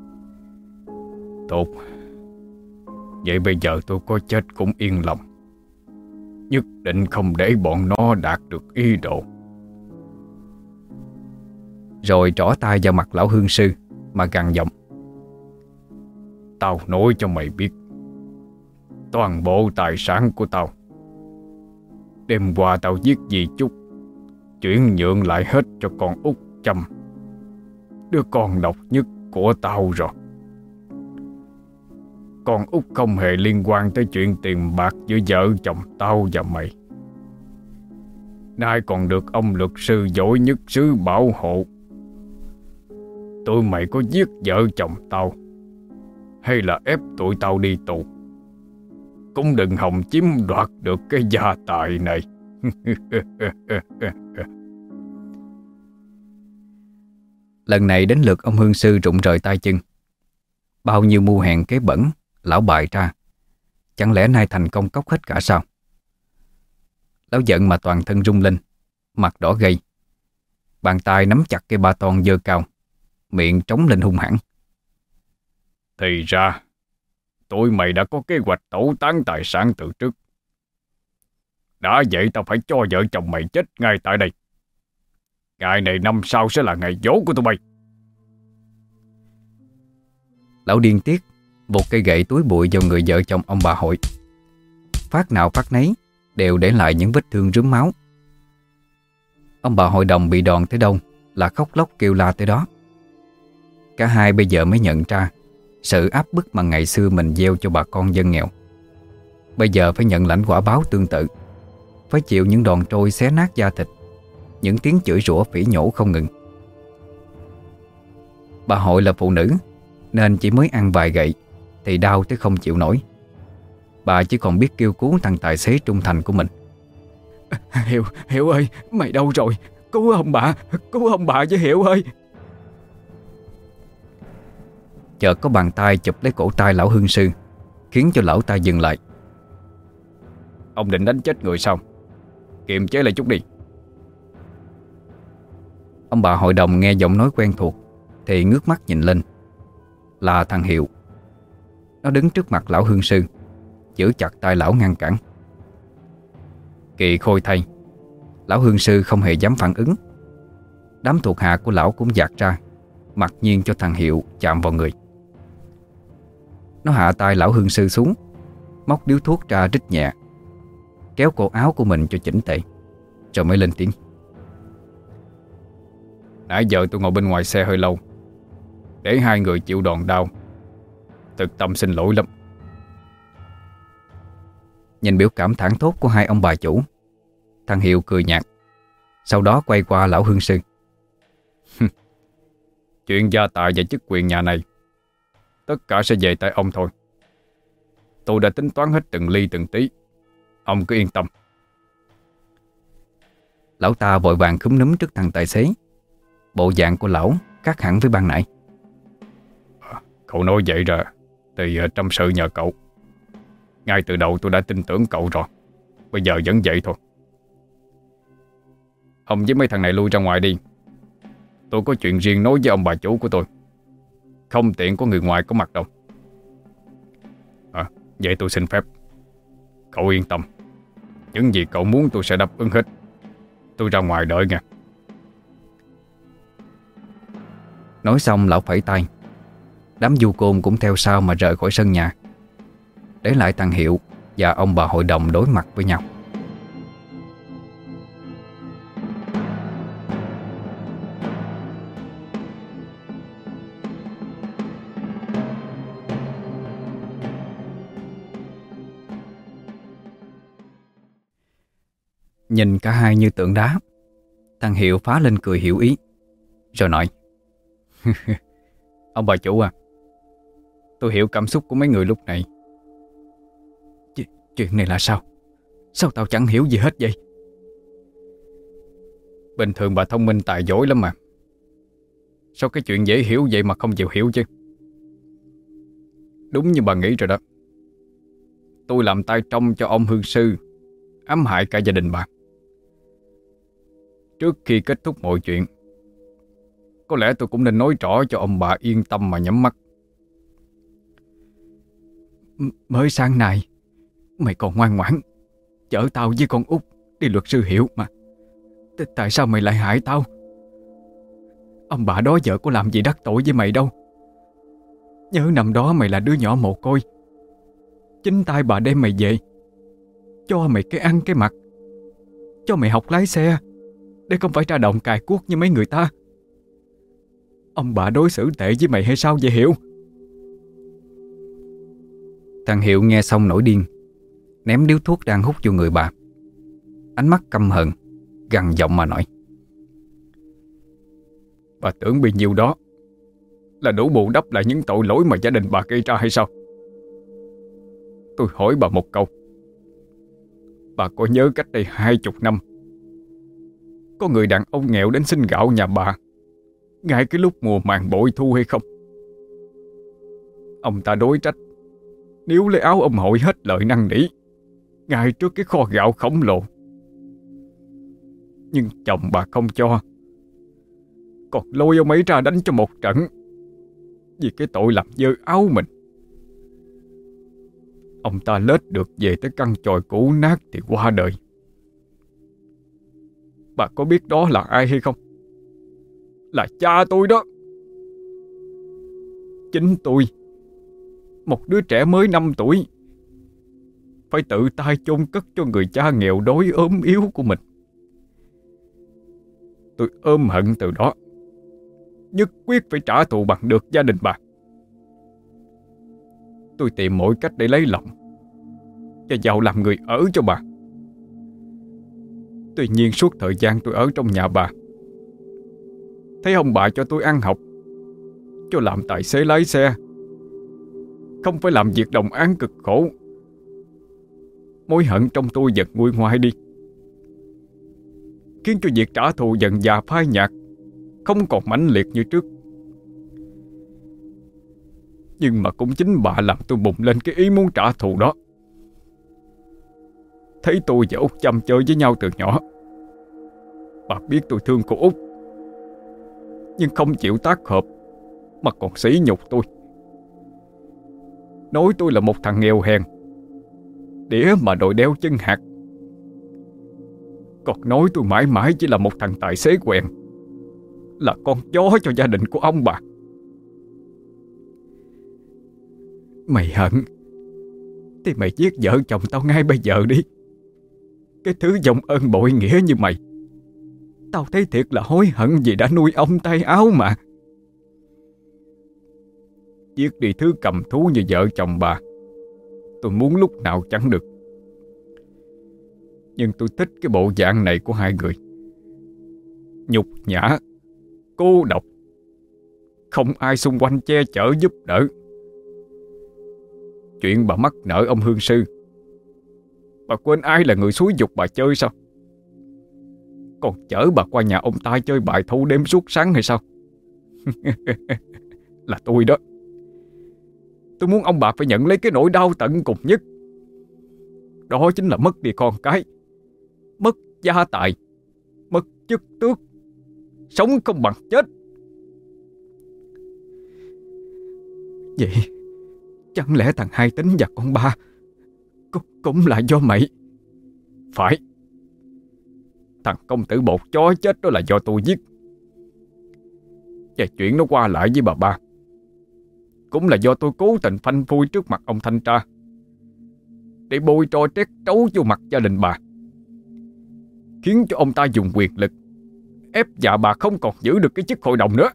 Tốt, vậy bây giờ tôi có chết cũng yên lòng. Nhất định không để bọn nó đạt được ý đồ. Rồi trỏ tay vào mặt lão hương sư mà gằn giọng: Tao nói cho mày biết, toàn bộ tài sản của tao đêm qua tao giết dì Trúc, chuyển nhượng lại hết cho con út Châm, đứa con độc nhất của tao rồi. Con út không hề liên quan tới chuyện tiền bạc giữa vợ chồng tao và mày. Nay còn được ông luật sư giỏi nhất xứ bảo hộ. Tụi mày có giết vợ chồng tao hay là ép tụi tao đi tù, cũng đừng hòng chiếm đoạt được cái gia tài này. Lần này đến lượt ông hương sư rụng rời tay chân. Bao nhiêu mưu hèn kế bẩn lão bại ra, chẳng lẽ nay thành công cốc hết cả sao? Lão giận mà toàn thân rung lên, mặt đỏ gay, bàn tay nắm chặt cây ba ton giơ cao, miệng trống lên hung hãn. Thì ra tụi mày đã có kế hoạch tẩu tán tài sản từ trước. Đã vậy tao phải cho vợ chồng mày chết ngay tại đây. Ngày này năm sau sẽ là ngày giỗ của tụi bay. Lão điên tiết vụt cây gậy túi bụi vào người vợ chồng ông bà Hội. Phát nào phát nấy đều để lại những vết thương rướm máu. Ông bà Hội đồng bị đòn tới đâu là khóc lóc kêu la tới đó. Cả hai bây giờ mới nhận ra sự áp bức mà ngày xưa mình gieo cho bà con dân nghèo, bây giờ phải nhận lãnh quả báo tương tự. Phải chịu những đòn trôi xé nát da thịt, những tiếng chửi rủa phỉ nhổ không ngừng. Bà Hội là phụ nữ nên chỉ mới ăn vài gậy thì đau tới không chịu nổi. Bà chỉ còn biết kêu cứu thằng tài xế trung thành của mình. Hiểu ơi, mày đâu rồi? Cứu ông bà với Hiểu ơi. Chợt có bàn tay chụp lấy cổ tay lão hương sư, khiến cho lão ta dừng lại. Ông định đánh chết người sao? Kiềm chế lại chút đi. Ông bà hội đồng nghe giọng nói quen thuộc thì ngước mắt nhìn lên. Là thằng Hiệu. Nó đứng trước mặt lão hương sư, giữ chặt tay lão ngăn cản. Kỳ khôi thay, lão hương sư không hề dám phản ứng. Đám thuộc hạ của lão cũng dạt ra, mặc nhiên cho thằng Hiệu chạm vào người. Nó hạ tay lão hương sư xuống, móc điếu thuốc ra rít nhẹ, kéo cổ áo của mình cho chỉnh tề, rồi mới lên tiếng. Nãy giờ tôi ngồi bên ngoài xe hơi lâu, để hai người chịu đòn đau. Thực tâm xin lỗi lắm. Nhìn biểu cảm thảng thốt của hai ông bà chủ, thằng Hiệu cười nhạt, sau đó quay qua lão hương sư. Chuyện gia tài và chức quyền nhà này tất cả sẽ về tay ông thôi. Tôi đã tính toán hết từng ly từng tí. Ông cứ yên tâm. Lão ta vội vàng khúm núm trước thằng tài xế. Bộ dạng của lão khác hẳn với ban nãy. Cậu nói vậy rồi thì trăm sự nhờ cậu. Ngay từ đầu tôi đã tin tưởng cậu rồi. Bây giờ vẫn vậy thôi. Ông với mấy thằng này lui ra ngoài đi. Tôi có chuyện riêng nói với ông bà chủ của tôi. Không tiện có người ngoài có mặt đâu. Vậy tôi xin phép. Cậu yên tâm. Những gì cậu muốn tôi sẽ đáp ứng hết. Tôi ra ngoài đợi nha. Nói xong lão phẩy tay. Đám du côn cũng theo sau mà rời khỏi sân nhà, để lại thằng Hiệu và ông bà hội đồng đối mặt với nhau. Nhìn cả hai như tượng đá, thằng Hiệu phá lên cười hiểu ý, rồi nói. Ông bà chủ à, tôi hiểu cảm xúc của mấy người lúc này. Chuyện này là sao? Sao tao chẳng hiểu gì hết vậy? Bình thường bà thông minh tài giỏi lắm mà. Sao cái chuyện dễ hiểu vậy mà không chịu hiểu chứ? Đúng như bà nghĩ rồi đó. Tôi làm tay trong cho ông hương sư, ám hại cả gia đình bà. Trước khi kết thúc mọi chuyện, có lẽ tôi cũng nên nói rõ cho ông bà yên tâm mà nhắm mắt. Mới sáng nay mày còn ngoan ngoãn chở tao với con út đi luật sư Hiểu mà. Tại sao mày lại hại tao? Ông bà đó giờ có làm gì đắc tội với mày đâu. Nhớ năm đó mày là đứa nhỏ mồ côi, chính tay bà đem mày về, cho mày cái ăn cái mặc, cho mày học lái xe, để không phải ra đồng cài cuốc như mấy người ta. Ông bà đối xử tệ với mày hay sao vậy Hiểu? Thằng Hiệu nghe xong nổi điên, ném điếu thuốc đang hút vô người bà. Ánh mắt căm hận, gằn giọng mà nói. Bà tưởng bấy nhiêu đó là đủ bù đắp lại những tội lỗi mà gia đình bà gây ra hay sao? Tôi hỏi bà một câu. Bà có nhớ cách đây 20 năm có người đàn ông nghèo đến xin gạo nhà bà ngay cái lúc mùa màng bội thu hay không? Ông ta đối trách nếu lấy áo ông hội hết lời năn nỉ ngay trước cái kho gạo khổng lồ. Nhưng chồng bà không cho, còn lôi ông ấy ra đánh cho một trận vì cái tội làm dơ áo mình. Ông ta lết được về tới căn chòi cũ nát thì qua đời. Bà có biết đó là ai hay không? Là cha tôi đó. Chính tôi, một đứa trẻ mới 5 tuổi, phải tự tay chôn cất cho người cha nghèo đói ốm yếu của mình. Tôi ôm hận từ đó, nhất quyết phải trả thù bằng được gia đình bà. Tôi tìm mọi cách để lấy lòng và giàu làm người ở cho bà. Tuy nhiên suốt thời gian tôi ở trong nhà bà, thấy ông bà cho tôi ăn học, cho làm tài xế lái xe, không phải làm việc đồng áng cực khổ. Mối hận trong tôi dần nguôi ngoai đi, khiến cho việc trả thù dần dà phai nhạt, không còn mãnh liệt như trước. Nhưng mà cũng chính bà làm tôi bùng lên cái ý muốn trả thù đó. Thấy tôi và Út chăm chơi với nhau từ nhỏ, bà biết tôi thương cô Út, nhưng không chịu tác hợp mà còn sỉ nhục tôi, nói tôi là một thằng nghèo hèn, đĩa mà đòi đeo chân hạt. Còn nói tôi mãi mãi chỉ là một thằng tài xế quèn, là con chó cho gia đình của ông bà. Mày hận thì mày giết vợ chồng tao ngay bây giờ đi. Cái thứ dòng ơn bội nghĩa như mày, tao thấy thiệt là hối hận vì đã nuôi ông tay áo mà. Giết đi thứ cầm thú như vợ chồng bà, tôi muốn lúc nào chẳng được. Nhưng tôi thích cái bộ dạng này của hai người. Nhục nhã, cô độc, không ai xung quanh che chở giúp đỡ. Chuyện bà mắc nợ ông hương sư, bà quên ai là người xúi giục bà chơi sao? Còn chở bà qua nhà ông ta chơi bài thâu đêm suốt sáng hay sao? Là tôi đó. Tôi muốn ông bà phải nhận lấy cái nỗi đau tận cùng nhất. Đó chính là mất đi con cái, mất gia tài, mất chức tước, sống không bằng chết. Vậy chẳng lẽ thằng Hai Tính và con Ba cũng là do mày? Phải. Thằng công tử bột chó chết đó là do tôi giết. Và chuyện nó qua lại với bà Ba cũng là do tôi cố tình phanh phui trước mặt ông thanh tra, để bôi trò trét trấu vô mặt gia đình bà, khiến cho ông ta dùng quyền lực ép dạ bà không còn giữ được cái chức hội đồng nữa.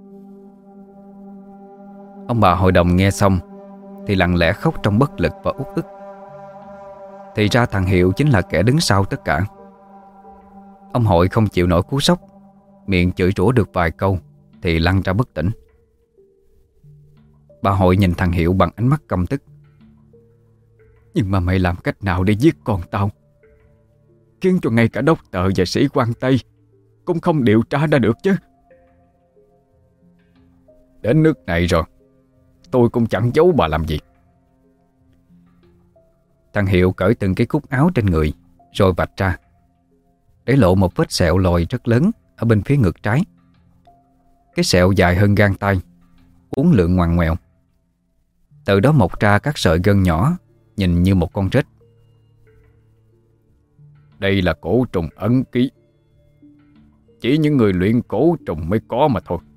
Ông bà hội đồng nghe xong thì lặng lẽ khóc trong bất lực và uất ức. Thì ra thằng Hiệu chính là kẻ đứng sau tất cả. Ông hội không chịu nổi cú sốc, miệng chửi rủa được vài câu thì lăn ra bất tỉnh. Bà hội nhìn thằng Hiệu bằng ánh mắt căm tức. Nhưng mà mày làm cách nào để giết con tao, khiến cho ngay cả đốc tợ và sĩ quan Tây cũng không điều tra ra được chứ? Đến nước này rồi, tôi cũng chẳng giấu bà làm gì. Thằng Hiệu cởi từng cái cúc áo trên người rồi vạch ra, để lộ một vết sẹo lồi rất lớn ở bên phía ngực trái. Cái sẹo dài hơn gang tay, uốn lượn ngoằn ngoèo. Từ đó mọc ra các sợi gân nhỏ, nhìn như một con rết. Đây là cổ trùng ấn ký, chỉ những người luyện cổ trùng mới có mà thôi.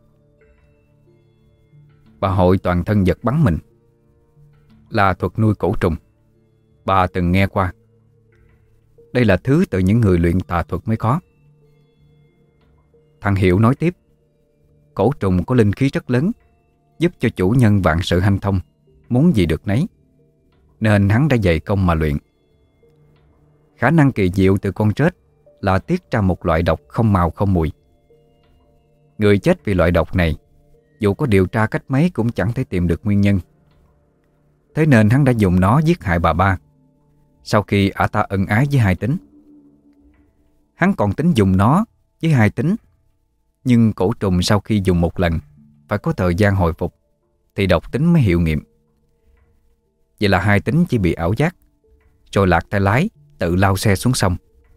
Bà hội toàn thân giật bắn mình. Là thuật nuôi cổ trùng, bà từng nghe qua. Đây là thứ từ những người luyện tà thuật mới có. Thằng Hiệu nói tiếp, cổ trùng có linh khí rất lớn, giúp cho chủ nhân vạn sự hanh thông, muốn gì được nấy, nên hắn đã dày công mà luyện. Khả năng kỳ diệu từ con rết là tiết ra một loại độc không màu không mùi. Người chết vì loại độc này Dù có điều tra cách mấy cũng chẳng thể tìm được nguyên nhân. Thế nên hắn đã dùng nó giết hại bà ba sau khi ả ta ân ái với Hai Tính. Hắn còn tính dùng nó với Hai Tính, nhưng cổ trùng sau khi dùng một lần phải có thời gian hồi phục thì độc tính mới hiệu nghiệm. Vậy là Hai Tính chỉ bị ảo giác, rồi lạc tay lái tự lao xe xuống sông.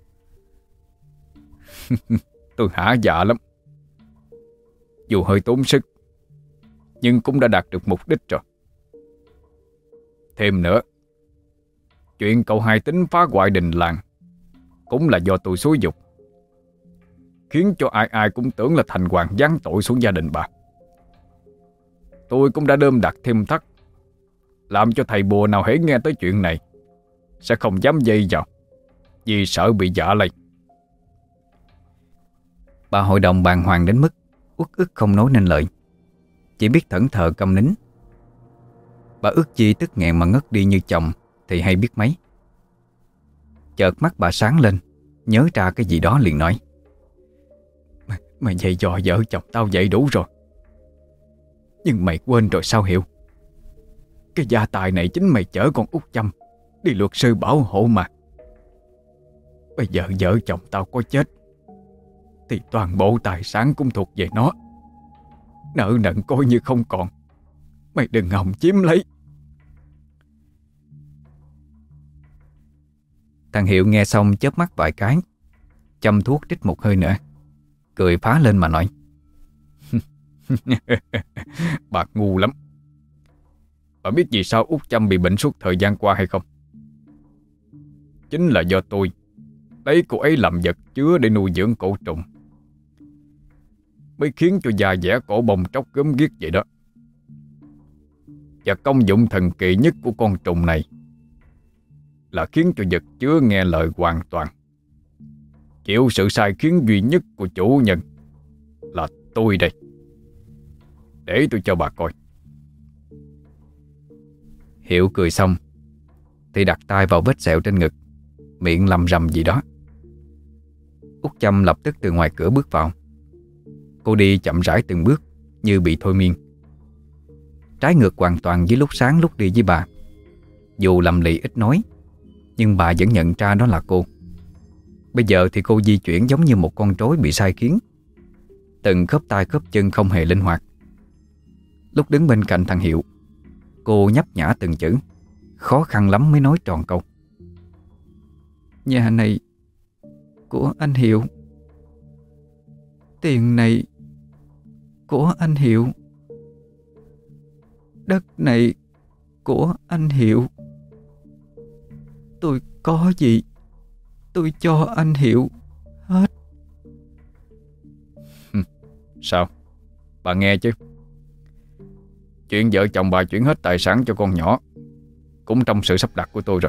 Tôi hả dạ lắm. Dù hơi tốn sức, nhưng cũng đã đạt được mục đích rồi. Thêm nữa, chuyện cậu Hai Tính phá hoại đình làng cũng là do tôi xúi giục, khiến cho ai ai cũng tưởng là thành hoàng giáng tội xuống gia đình bà. Tôi cũng đã đơm đặt thêm thắt, làm cho thầy bùa nào hễ nghe tới chuyện này sẽ không dám dây vào, vì sợ bị dọa lây. Bà hội đồng bàng hoàng đến mức uất ức không nói nên lời, chỉ biết thẫn thờ câm nín. Bà ước chi tức nghẹn mà ngất đi như chồng thì hay biết mấy. Chợt mắt bà sáng lên, nhớ ra cái gì đó liền nói: Mày dạy dò vợ chồng tao vậy đủ rồi. Nhưng mày quên rồi sao Hiệu? Cái gia tài này chính mày chở con út Chăm đi luật sư bảo hộ mà. Bây giờ vợ chồng tao có chết thì toàn bộ tài sản cũng thuộc về nó. Nợ nần coi như không còn. Mày đừng hòng chiếm lấy. Thằng Hiệu nghe xong chớp mắt vài cái, châm thuốc trích một hơi nữa, cười phá lên mà nói: Bà ngu lắm. Bà biết vì sao út Chăm bị bệnh suốt thời gian qua hay không? Chính là do tôi lấy cô ấy làm vật chứa để nuôi dưỡng cổ trùng, mới khiến cho da dẻ cổ bông tróc gớm ghiếc vậy đó. Và công dụng thần kỳ nhất của con trùng này là khiến cho vật chứa nghe lời hoàn toàn, chịu sự sai khiến duy nhất của chủ nhân là tôi đây. Để tôi cho bà coi. Hiệu cười xong thì đặt tay vào vết sẹo trên ngực, miệng lầm rầm gì đó. Út Chăm lập tức từ ngoài cửa bước vào. Cô đi chậm rãi từng bước như bị thôi miên, trái ngược hoàn toàn với lúc sáng lúc đi với bà. Dù lầm lì ít nói, nhưng bà vẫn nhận ra đó là cô. Bây giờ thì cô di chuyển giống như một con rối bị sai khiến, từng khớp tay khớp chân không hề linh hoạt. Lúc đứng bên cạnh thằng Hiệu, cô nhấp nhả từng chữ, khó khăn lắm mới nói tròn câu: Nhà này của anh Hiệu. Tiền này của anh Hiệu. Đất này của anh Hiệu. Tôi có gì tôi cho anh Hiệu hết. Sao? Bà nghe chứ? Chuyện vợ chồng bà chuyển hết tài sản cho con nhỏ cũng trong sự sắp đặt của tôi rồi.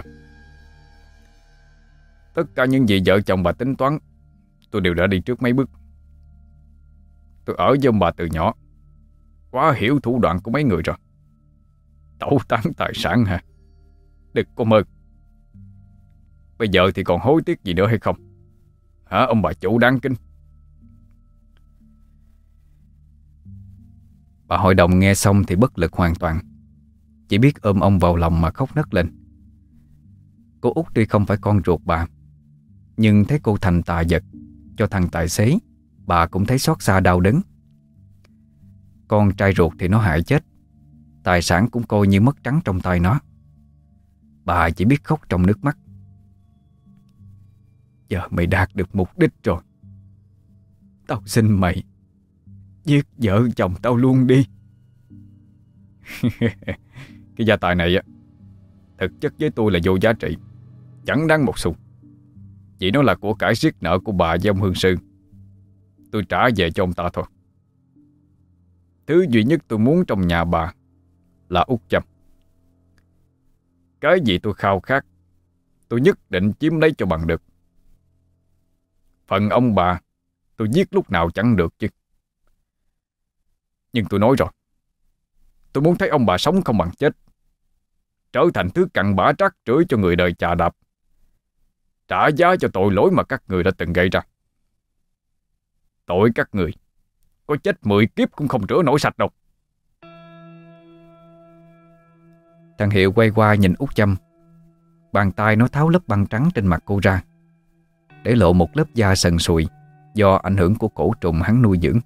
Tất cả những gì vợ chồng bà tính toán tôi đều đã đi trước mấy bước. Tôi ở với ông bà từ nhỏ, quá hiểu thủ đoạn của mấy người rồi. Tẩu tán tài sản hả? Đừng có mơ. Bây giờ thì còn hối tiếc gì nữa hay không? Hả ông bà chủ đáng kính? Bà hội đồng nghe xong thì bất lực hoàn toàn, chỉ biết ôm ông vào lòng mà khóc nấc lên. Cô út tuy không phải con ruột bà, nhưng thấy cô thành tà vật cho thằng tài xế, bà cũng thấy xót xa đau đớn. Con trai ruột thì nó hại chết, tài sản cũng coi như mất trắng trong tay nó. Bà chỉ biết khóc trong nước mắt. Giờ mày đạt được mục đích rồi. Tao xin mày giết vợ chồng tao luôn đi. Cái gia tài này á, thực chất với tôi là vô giá trị, chẳng đáng một xu. Chỉ nó là của cải siết nợ của bà với ông hương sư. Tôi trả về cho ông ta thôi. Thứ duy nhất tôi muốn trong nhà bà là út Chăm. Cái gì tôi khao khát, tôi nhất định chiếm lấy cho bằng được. Phần ông bà tôi giết lúc nào chẳng được chứ. Nhưng tôi nói rồi, tôi muốn thấy ông bà sống không bằng chết, trở thành thứ cặn bã trắc rưởi cho người đời chà đạp, trả giá cho tội lỗi mà các người đã từng gây ra. Tội các người có chết 10 kiếp cũng không rửa nổi sạch đâu. Thằng Hiệu quay qua nhìn Út Chăm. Bàn tay nó tháo lớp băng trắng trên mặt cô ra, để lộ một lớp da sần sùi do ảnh hưởng của cổ trùng hắn nuôi dưỡng.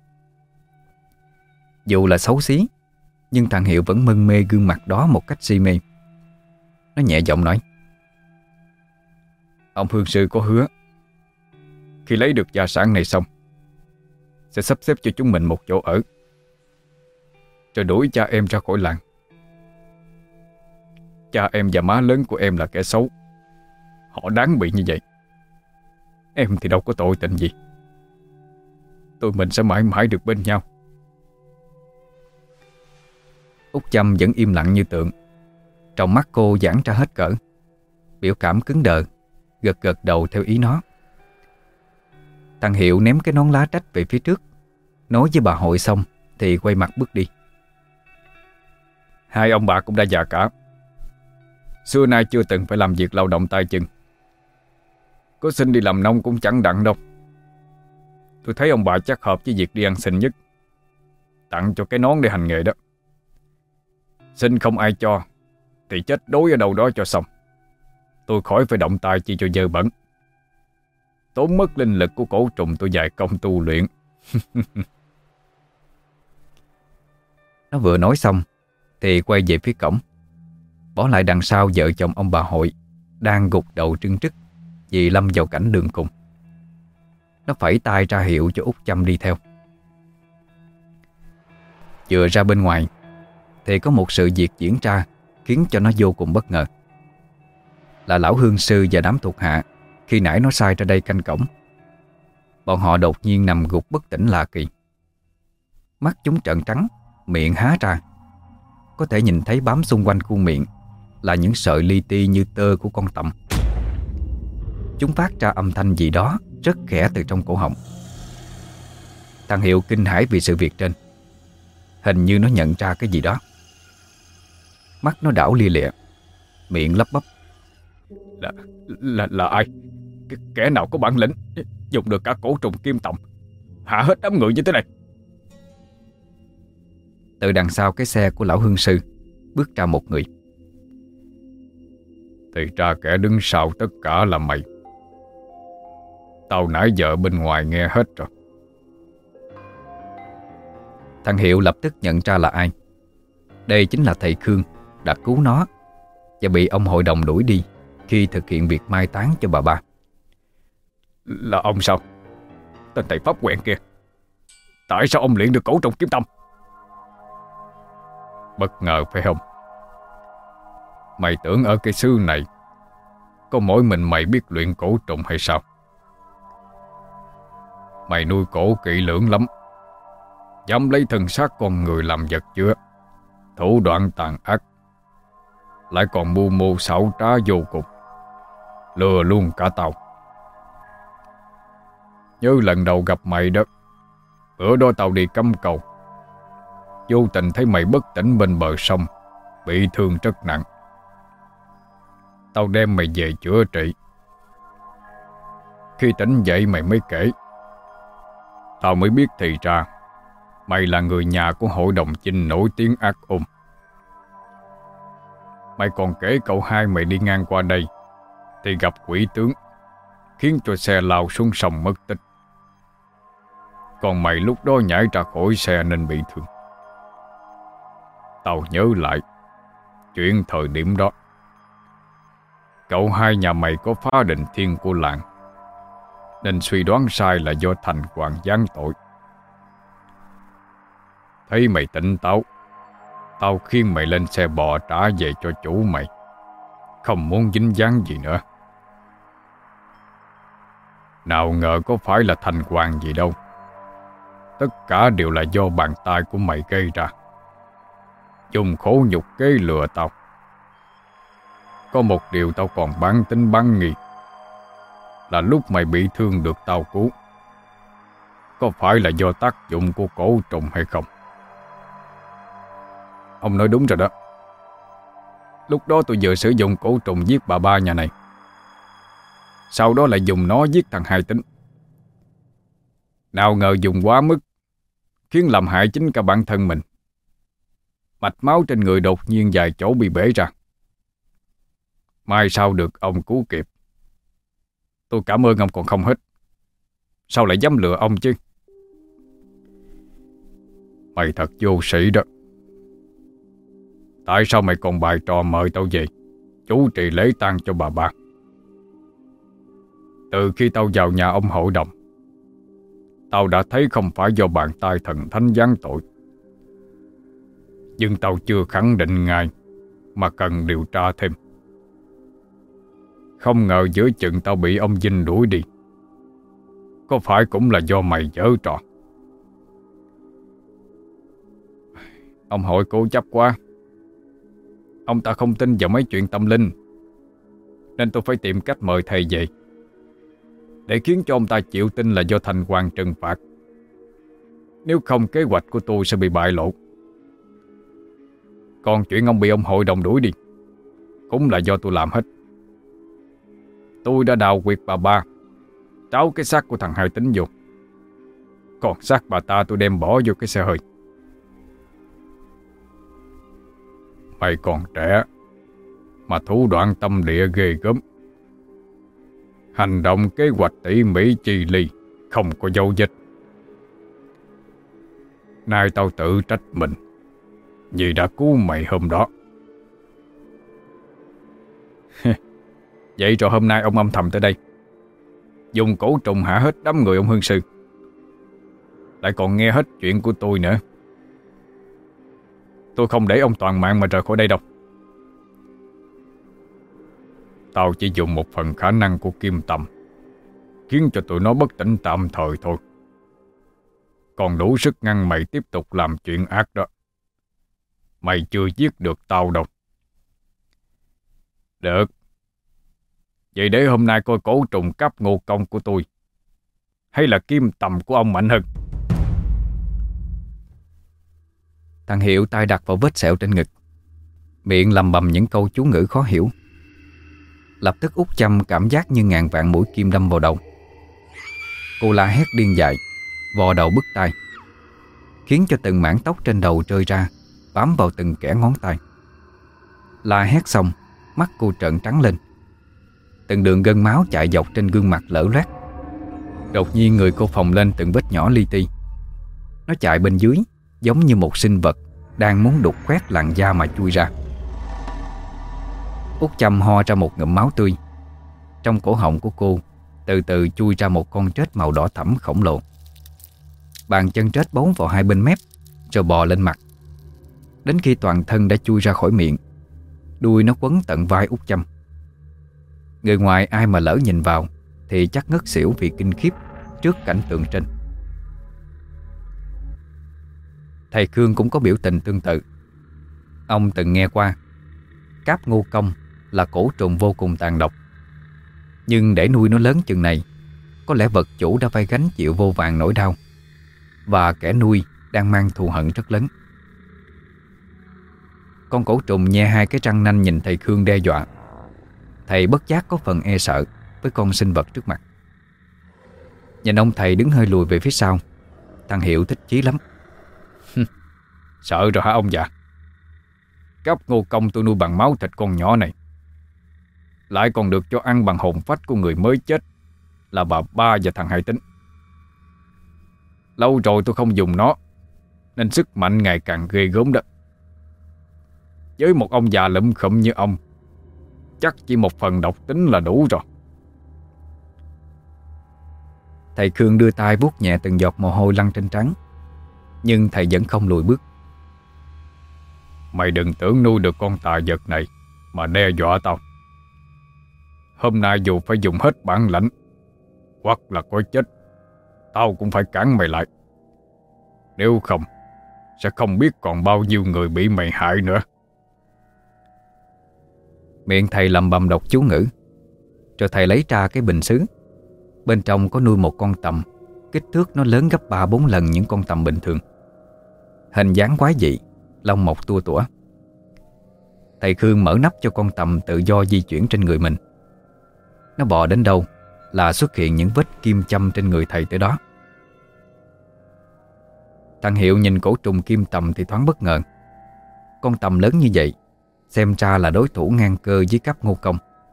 Dù là xấu xí, nhưng thằng Hiệu vẫn mân mê gương mặt đó một cách si mê. Nó nhẹ giọng nói: Ông Hương sư có hứa khi lấy được gia sản này xong sẽ sắp xếp cho chúng mình một chỗ ở, rồi đuổi cha em ra khỏi làng. Cha em và má lớn của em là kẻ xấu, họ đáng bị như vậy. Em thì đâu có tội tình gì. Tụi mình sẽ mãi mãi được bên nhau. Út Chăm vẫn im lặng như tượng. Trong mắt cô giãn ra hết cỡ, biểu cảm cứng đờ, gật gật đầu theo ý nó. Thằng Hiệu ném cái nón lá trách về phía trước, nói với bà Hội xong thì quay mặt bước đi. Hai ông bà cũng đã già cả, xưa nay chưa từng phải làm việc lao động tay chân. Có xin đi làm nông cũng chẳng đặng đâu. Tôi thấy ông bà chắc hợp với việc đi ăn xin nhất. Tặng cho cái nón để hành nghề đó. Xin không ai cho thì chết đói ở đâu đó cho xong. Tôi khỏi phải động tay chi cho dơ bẩn, tốn mất linh lực của cổ trùng tôi dày công tu luyện. Nó vừa nói xong thì quay về phía cổng, bỏ lại đằng sau vợ chồng ông bà Hội đang gục đầu trưng trức vì lâm vào cảnh đường cùng. Nó phẩy tay ra hiệu cho Út Chăm đi theo. Vừa ra bên ngoài thì có một sự việc diễn ra khiến cho nó vô cùng bất ngờ. Là lão hương sư và đám thuộc hạ khi nãy nó sai ra đây canh cổng. Bọn họ đột nhiên nằm gục bất tỉnh lạ kỳ. Mắt chúng trợn trắng, miệng há ra. Có thể nhìn thấy bám xung quanh khuôn miệng là những sợi li ti như tơ của con tầm. Chúng phát ra âm thanh gì đó rất khẽ từ trong cổ họng. Thằng Hiệu kinh hãi vì sự việc trên. Hình như nó nhận ra cái gì đó. Mắt nó đảo lia lịa, miệng lắp bắp: Là ai? Kẻ nào có bản lĩnh dùng được cả cổ trùng kim tòng hạ hết đám người như thế này? Từ đằng sau cái xe của lão hương sư bước ra một người. Thì ra kẻ đứng sau tất cả là mày. Tao nãy giờ bên ngoài nghe hết rồi. Thằng Hiệu lập tức nhận ra là ai. Đây chính là thầy Khương đã cứu nó và bị ông hội đồng đuổi đi khi thực hiện việc mai táng cho bà ba. Là ông sao? Tên thầy pháp quẹn kia, tại sao ông luyện được cổ trùng kim tâm? Bất ngờ phải không? Mày tưởng ở cái xứ này có mỗi mình mày biết luyện cổ trùng hay sao? Mày nuôi cổ kỹ lưỡng lắm, dám lấy thân xác con người làm vật chứa, thủ đoạn tàn ác, lại còn mưu mô xảo trá vô cùng, lừa luôn cả tao. Nhớ lần đầu gặp mày đó, bữa đó tao đi cắm cầu, vô tình thấy mày bất tỉnh bên bờ sông, bị thương rất nặng. Tao đem mày về chữa trị. Khi tỉnh dậy mày mới kể, tao mới biết thì ra mày là người nhà của hội đồng chinh nổi tiếng ác ôn. Mày còn kể cậu hai mày đi ngang qua đây thì gặp quỷ tướng, khiến cho xe lao xuống sông mất tích. Còn mày lúc đó nhảy ra khỏi xe nên bị thương. Tao nhớ lại chuyện thời điểm đó. Cậu hai nhà mày có phá định thiên của làng, nên suy đoán sai là do Thành Hoàng giáng tội. Thấy mày tỉnh táo, tao khiêng mày lên xe bò trả về cho chủ mày, không muốn dính dáng gì nữa. Nào ngờ có phải là Thành Hoàng gì đâu. Tất cả đều là do bàn tay của mày gây ra, dùng khổ nhục kế lừa tao. Có một điều tao còn bán tính bán nghi, là lúc mày bị thương được tao cứu, có phải là do tác dụng của cổ trùng hay không? Ông nói đúng rồi đó. Lúc đó tôi vừa sử dụng cổ trùng giết bà ba nhà này, sau đó lại dùng nó giết thằng Hai Tính. Nào ngờ dùng quá mức, khiến làm hại chính cả bản thân mình. Mạch máu trên người đột nhiên vài chỗ bị bể ra, Mai sau được ông cứu kịp. Tôi cảm ơn ông còn không hết. Sao lại dám lừa ông chứ? Mày thật vô sĩ đó. Tại sao mày còn bài trò mời tao về chủ trì lễ tang cho bà ba? Từ khi tao vào nhà ông hội đồng, tao đã thấy không phải do bàn tay thần thánh giáng tội. Nhưng tao chưa khẳng định ngay, mà cần điều tra thêm. Không ngờ giữa chừng tao bị ông Vinh đuổi đi. Có phải cũng là do mày giở trò? Ông hội cố chấp quá. Ông ta không tin vào mấy chuyện tâm linh, nên tôi phải tìm cách mời thầy về, để khiến cho ông ta chịu tin là do Thành Hoàng trừng phạt. Nếu không, kế hoạch của tôi sẽ bị bại lộ. Còn chuyện ông bị ông hội đồng đuổi đi cũng là do tôi làm hết. Tôi đã đào quyệt bà ba, tráo cái xác của thằng Hai Tính vô. Còn xác bà ta tôi đem bỏ vô cái xe hơi. Mày còn trẻ mà thủ đoạn tâm địa ghê gớm. Hành động kế hoạch tỉ mỉ chi ly, không có dấu vết. Nay tao tự trách mình vì đã cứu mày hôm đó. Vậy rồi hôm nay ông âm thầm tới đây, dùng cổ trùng hạ hết đám người ông hương sư, lại còn nghe hết chuyện của tôi nữa. Tôi không để ông toàn mạng mà rời khỏi đây đâu. Tao chỉ dùng một phần khả năng của Kim Tâm, khiến cho tụi nó bất tỉnh tạm thời thôi. Còn đủ sức ngăn mày tiếp tục làm chuyện ác đó. Mày chưa giết được tao đâu. Được. Vậy để hôm nay coi cổ trùng cáp Ngô Công của tôi hay là Kim Tầm của ông mạnh hơn. Thằng Hiệu tay đặt vào vết sẹo trên ngực, miệng lầm bầm những câu chú ngữ khó hiểu. Lập tức Út Chăm cảm giác như ngàn vạn mũi kim đâm vào đầu. Cô la hét điên dại, vò đầu bứt tai, khiến cho từng mảng tóc trên đầu rơi ra, bám vào từng kẽ ngón tay. La hét xong, mắt cô trợn trắng lên. Từng đường gân máu chạy dọc trên gương mặt lở loét. Đột nhiên người cô phồng lên từng vết nhỏ li ti. Nó chạy bên dưới giống như một sinh vật đang muốn đục khoét làn da mà chui ra. Út Chăm ho ra một ngụm máu tươi. Trong cổ họng của cô từ từ chui ra một con trết màu đỏ thẫm khổng lồ. Bàn chân trết bấu vào hai bên mép, rồi bò lên mặt. Đến khi toàn thân đã chui ra khỏi miệng, đuôi nó quấn tận vai Út Chăm. Người ngoài ai mà lỡ nhìn vào thì chắc ngất xỉu vì kinh khiếp trước cảnh tượng trên. Thầy Khương cũng có biểu tình tương tự. Ông từng nghe qua cáp Ngô Công là cổ trùng vô cùng tàn độc, nhưng để nuôi nó lớn chừng này, có lẽ vật chủ đã phải gánh chịu vô vàn nỗi đau, và kẻ nuôi đang mang thù hận rất lớn. Con cổ trùng nhe hai cái răng nanh nhìn thầy Khương đe dọa. Thầy bất giác có phần e sợ với con sinh vật trước mặt. Nhìn ông thầy đứng hơi lùi về phía sau, thằng Hiệu thích chí lắm. Sợ rồi hả ông già? Cáp Ngô Công tôi nuôi bằng máu thịt con nhỏ này, lại còn được cho ăn bằng hồn phách của người mới chết là bà ba và thằng Hai Tính. Lâu rồi tôi không dùng nó, nên sức mạnh ngày càng ghê gớm đó. Với một ông già lụm khụm như ông, chắc chỉ một phần độc tính là đủ rồi. Thầy Khương đưa tay vuốt nhẹ từng giọt mồ hôi lăn trên trán, nhưng thầy vẫn không lùi bước. Mày đừng tưởng nuôi được con tà vật này mà đe dọa tao. Hôm nay dù phải dùng hết bản lãnh, hoặc là có chết, tao cũng phải cản mày lại. Nếu không, sẽ không biết còn bao nhiêu người bị mày hại nữa. Miệng thầy lầm bầm đọc chú ngữ, rồi thầy lấy ra cái bình sứ. Bên trong có nuôi một con tầm, kích thước nó lớn gấp 3-4 lần những con tầm bình thường. Hình dáng quái dị, lông mọc tua tủa. Thầy Khương mở nắp cho con tầm tự do di chuyển trên người mình. Nó bò đến đâu là xuất hiện những vết kim châm trên người thầy tới đó. Thằng Hiệu nhìn cổ trùng kim tầm thì thoáng bất ngờ. Con tầm lớn như vậy xem ra là đối thủ ngang cơ với cáp Ngô Công.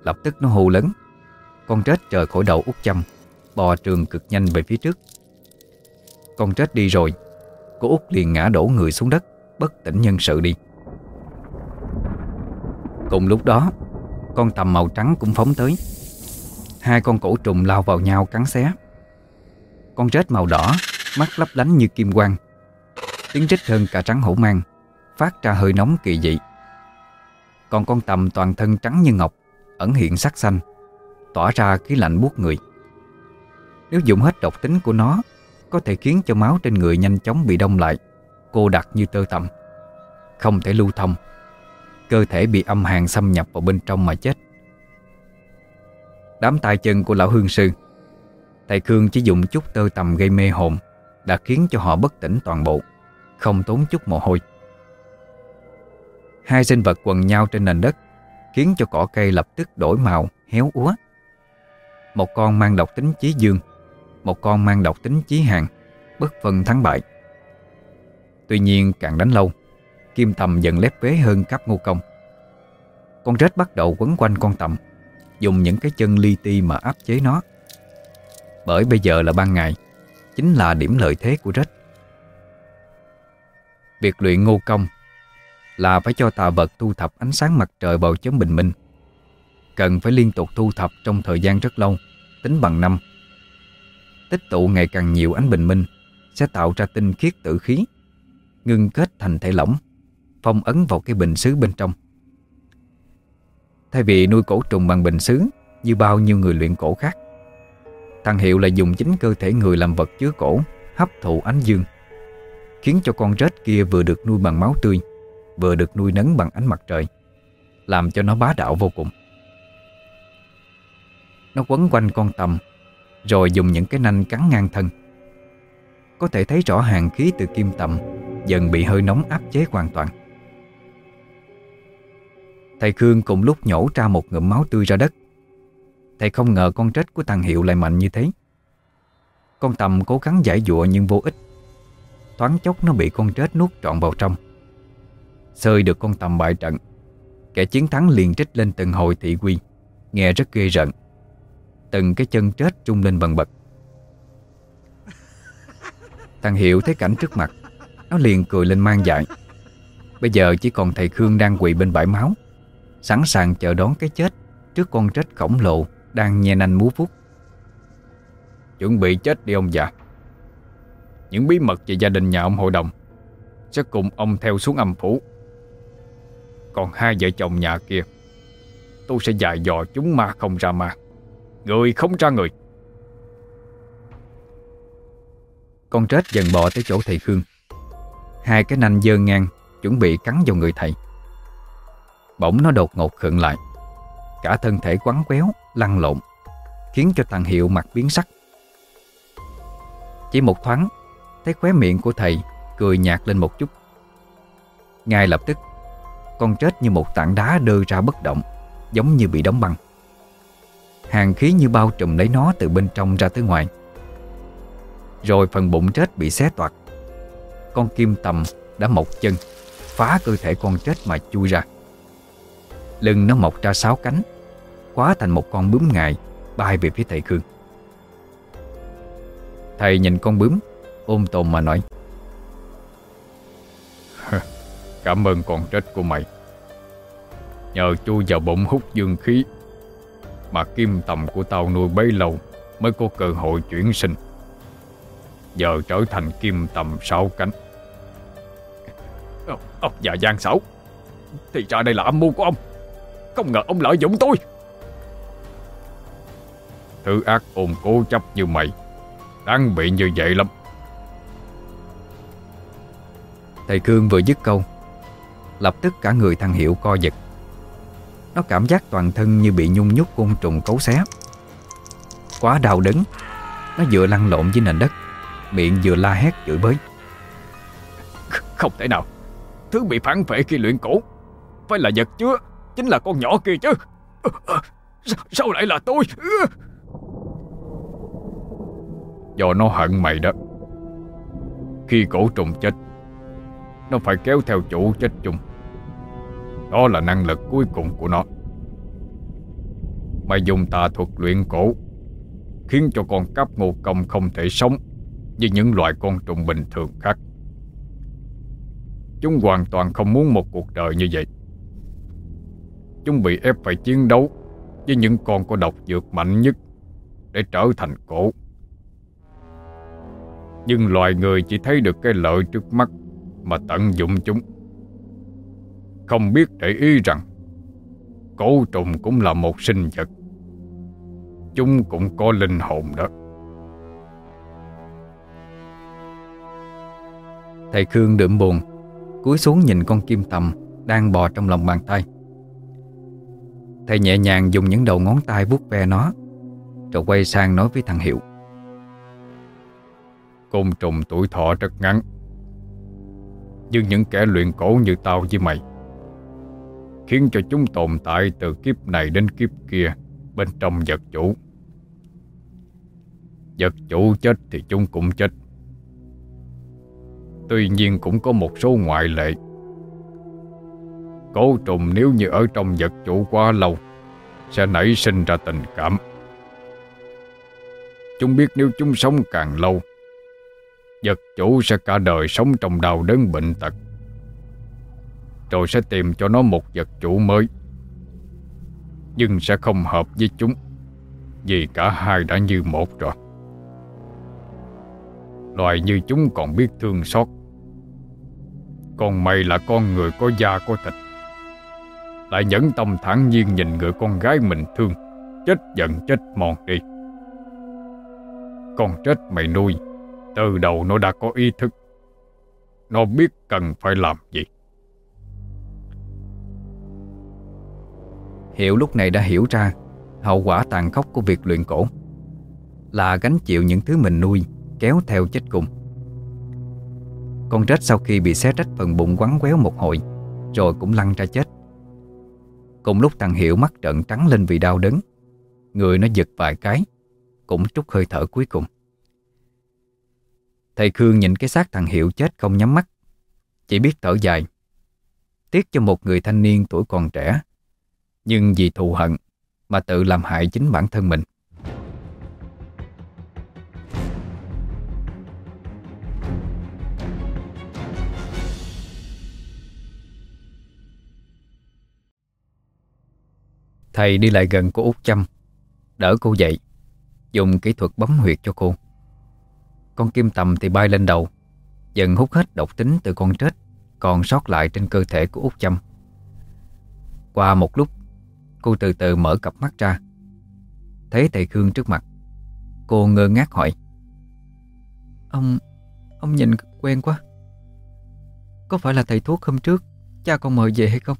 Lập tức nó hô lớn. Con trết rời khỏi đầu út châm, bò trường cực nhanh về phía trước. Con trết đi rồi, cô út liền ngã đổ người xuống đất, bất tỉnh nhân sự đi. Cùng lúc đó, con tầm màu trắng cũng phóng tới. Hai con cổ trùng lao vào nhau cắn xé. Con rết màu đỏ, mắt lấp lánh như kim quang, tiếng rít hơn cả trắng hổ mang, phát ra hơi nóng kỳ dị. Còn con tầm toàn thân trắng như ngọc, ẩn hiện sắc xanh, tỏa ra khí lạnh buốt người. Nếu dùng hết độc tính của nó, có thể khiến cho máu trên người nhanh chóng bị đông lại, cô đặc như tơ tằm, không thể lưu thông. Cơ thể bị âm hàn xâm nhập vào bên trong mà chết. Đám tay chân của lão hương sư, thầy Khương chỉ dùng chút tơ tằm gây mê hồn đã khiến cho họ bất tỉnh toàn bộ, không tốn chút mồ hôi. Hai sinh vật quần nhau trên nền đất, khiến cho cỏ cây lập tức đổi màu, héo úa. Một con mang độc tính chí dương, một con mang độc tính chí hàn, bất phân thắng bại. Tuy nhiên càng đánh lâu, kim tầm dần lép vế hơn cáp ngô công. Con rết bắt đầu quấn quanh con tầm, dùng những cái chân li ti mà áp chế nó. Bởi bây giờ là ban ngày, chính là điểm lợi thế của rết. Việc luyện ngô công là phải cho tà vật thu thập ánh sáng mặt trời vào chớm bình minh. Cần phải liên tục thu thập trong thời gian rất lâu, tính bằng năm. Tích tụ ngày càng nhiều ánh bình minh sẽ tạo ra tinh khiết tử khí, ngưng kết thành thể lỏng, phong ấn vào cái bình sứ bên trong. Thay vì nuôi cổ trùng bằng bình sứ như bao nhiêu người luyện cổ khác, thằng Hiệu là dùng chính cơ thể người làm vật chứa cổ, hấp thụ ánh dương, khiến cho con rết kia vừa được nuôi bằng máu tươi, vừa được nuôi nấng bằng ánh mặt trời, làm cho nó bá đạo vô cùng. Nó quấn quanh con tầm, rồi dùng những cái nanh cắn ngang thân. Có thể thấy rõ hàn khí từ kim tầm dần bị hơi nóng áp chế hoàn toàn. Thầy Khương cùng lúc nhổ ra một ngụm máu tươi ra đất. Thầy không ngờ con rết của thằng Hiệu lại mạnh như thế. Con tầm cố gắng giãy giụa nhưng vô ích. Thoáng chốc nó bị con rết nuốt trọn vào trong. Xơi được con tầm bại trận, kẻ chiến thắng liền trích lên từng hồi thị uy, nghe rất ghê rợn. Từng cái chân rết trung lên bần bật. Thằng Hiệu thấy cảnh trước mặt, nó liền cười lên man dại. Bây giờ chỉ còn thầy Khương đang quỳ bên bãi máu, sẵn sàng chờ đón cái chết trước con rết khổng lồ đang nhe nanh múa vuốt. Chuẩn bị chết đi ông già. Những bí mật về gia đình nhà ông hội đồng sẽ cùng ông theo xuống âm phủ. Còn hai vợ chồng nhà kia, tôi sẽ dạy dò chúng ma không ra ma, người không ra người. Con rết dần bò tới chỗ thầy Khương. Hai cái nanh giơ ngang, chuẩn bị cắn vào người thầy. Bỗng nó đột ngột khựng lại, cả thân thể quắn quéo, lăn lộn, khiến cho thằng Hiệu mặt biến sắc. Chỉ một thoáng, thấy khóe miệng của thầy cười nhạt lên một chút. Ngay lập tức, con rết như một tảng đá đơ ra bất động, giống như bị đóng băng. Hàn khí như bao trùm lấy nó từ bên trong ra tới ngoài. Rồi phần bụng rết bị xé toạc. Con kim tầm đã mọc chân, phá cơ thể con rết mà chui ra. Lưng nó mọc ra 6 cánh, hóa thành một con bướm ngài bay về phía thầy Khương. Thầy nhìn con bướm, ôm tồn mà nói: Cảm ơn con rết của mày. Nhờ chui vào bụng hút dương khí mà kim tầm của tao nuôi bấy lâu mới có cơ hội chuyển sinh, giờ trở thành kim tầm 6 cánh. Ông già gian xảo, thì ra đây là âm mưu của ông. Không ngờ ông lợi dụng tôi. Thứ ác ôn cố chấp như mày đáng bị như vậy lắm. Thầy Khương vừa dứt câu, lập tức cả người thằng Hiệu co giật. Nó cảm giác toàn thân như bị nhung nhúc côn trùng cấu xé. Quá đau đớn, nó vừa lăn lộn dưới nền đất, miệng vừa la hét chửi bới: Không thể nào, thứ bị phản vệ khi luyện cổ phải là vật chứa, chính là con nhỏ kia chứ. Sao lại là tôi? Do nó hận mày đó. Khi cổ trùng chết, nó phải kéo theo chủ chết chung. Đó là năng lực cuối cùng của nó. Mày dùng tà thuật luyện cổ, khiến cho con cáp Ngô Công không thể sống như những loài côn trùng bình thường khác. Chúng hoàn toàn không muốn một cuộc đời như vậy. Chúng bị ép phải chiến đấu với những con có độc dược mạnh nhất để trở thành cổ. Nhưng loài người chỉ thấy được cái lợi trước mắt mà tận dụng chúng, không biết để ý rằng cổ trùng cũng là một sinh vật. Chúng cũng có linh hồn đó. Thầy Khương đượm buồn, cúi xuống nhìn con kim tầm đang bò trong lòng bàn tay. Thầy nhẹ nhàng dùng những đầu ngón tay vuốt ve nó, rồi quay sang nói với thằng Hiệu: Côn trùng tuổi thọ rất ngắn, nhưng những kẻ luyện cổ như tao với mày khiến cho chúng tồn tại từ kiếp này đến kiếp kia bên trong vật chủ. Vật chủ chết thì chúng cũng chết. Tuy nhiên cũng có một số ngoại lệ. Cổ trùng nếu như ở trong vật chủ quá lâu sẽ nảy sinh ra tình cảm. Chúng biết nếu chúng sống càng lâu, vật chủ sẽ cả đời sống trong đau đớn bệnh tật, rồi sẽ tìm cho nó một vật chủ mới. Nhưng sẽ không hợp với chúng, vì cả hai đã như một rồi. Loài như chúng còn biết thương xót, còn mày là con người có da có thịt, lại nhẫn tâm thản nhiên nhìn người con gái mình thương chết giận chết mòn đi. Con chết mày nuôi, từ đầu nó đã có ý thức. Nó biết cần phải làm gì. Hiệu lúc này đã hiểu ra hậu quả tàn khốc của việc luyện cổ là gánh chịu những thứ mình nuôi kéo theo chết cùng. Con rết sau khi bị xé rách phần bụng quắn quéo một hồi rồi cũng lăn ra chết. Cùng lúc thằng Hiệu mắt trợn trắng lên vì đau đớn, người nó giật vài cái, cũng trút hơi thở cuối cùng. Thầy Khương nhìn cái xác thằng Hiệu chết không nhắm mắt, chỉ biết thở dài. Tiếc cho một người thanh niên tuổi còn trẻ, nhưng vì thù hận mà tự làm hại chính bản thân mình. Thầy đi lại gần cô Út Chăm, đỡ cô dậy, dùng kỹ thuật bấm huyệt cho cô. Con kim tầm thì bay lên đầu, dần hút hết độc tính từ con trết còn sót lại trên cơ thể của Út Chăm. Qua một lúc, cô từ từ mở cặp mắt ra. Thấy thầy Khương trước mặt, cô ngơ ngác hỏi: Ông nhìn quen quá. Có phải là thầy thuốc hôm trước cha con mời về hay không?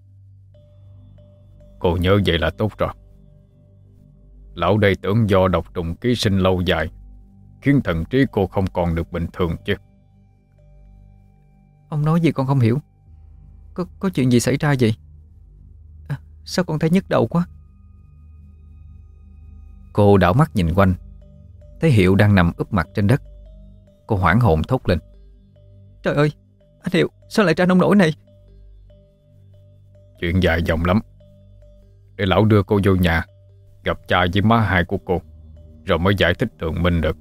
Cô nhớ vậy là tốt rồi. Lão đây tưởng do độc trùng ký sinh lâu dài khiến thần trí cô không còn được bình thường chứ. Ông nói gì con không hiểu. Có chuyện gì xảy ra vậy? Sao con thấy nhức đầu quá? Cô đảo mắt nhìn quanh, thấy Hiệu đang nằm úp mặt trên đất. Cô hoảng hồn thốt lên: Trời ơi, anh Hiệu, sao lại ra nông nỗi này? Chuyện dài dòng lắm. Để lão đưa cô vô nhà gặp cha với má hai của cô, rồi mới giải thích tường minh được.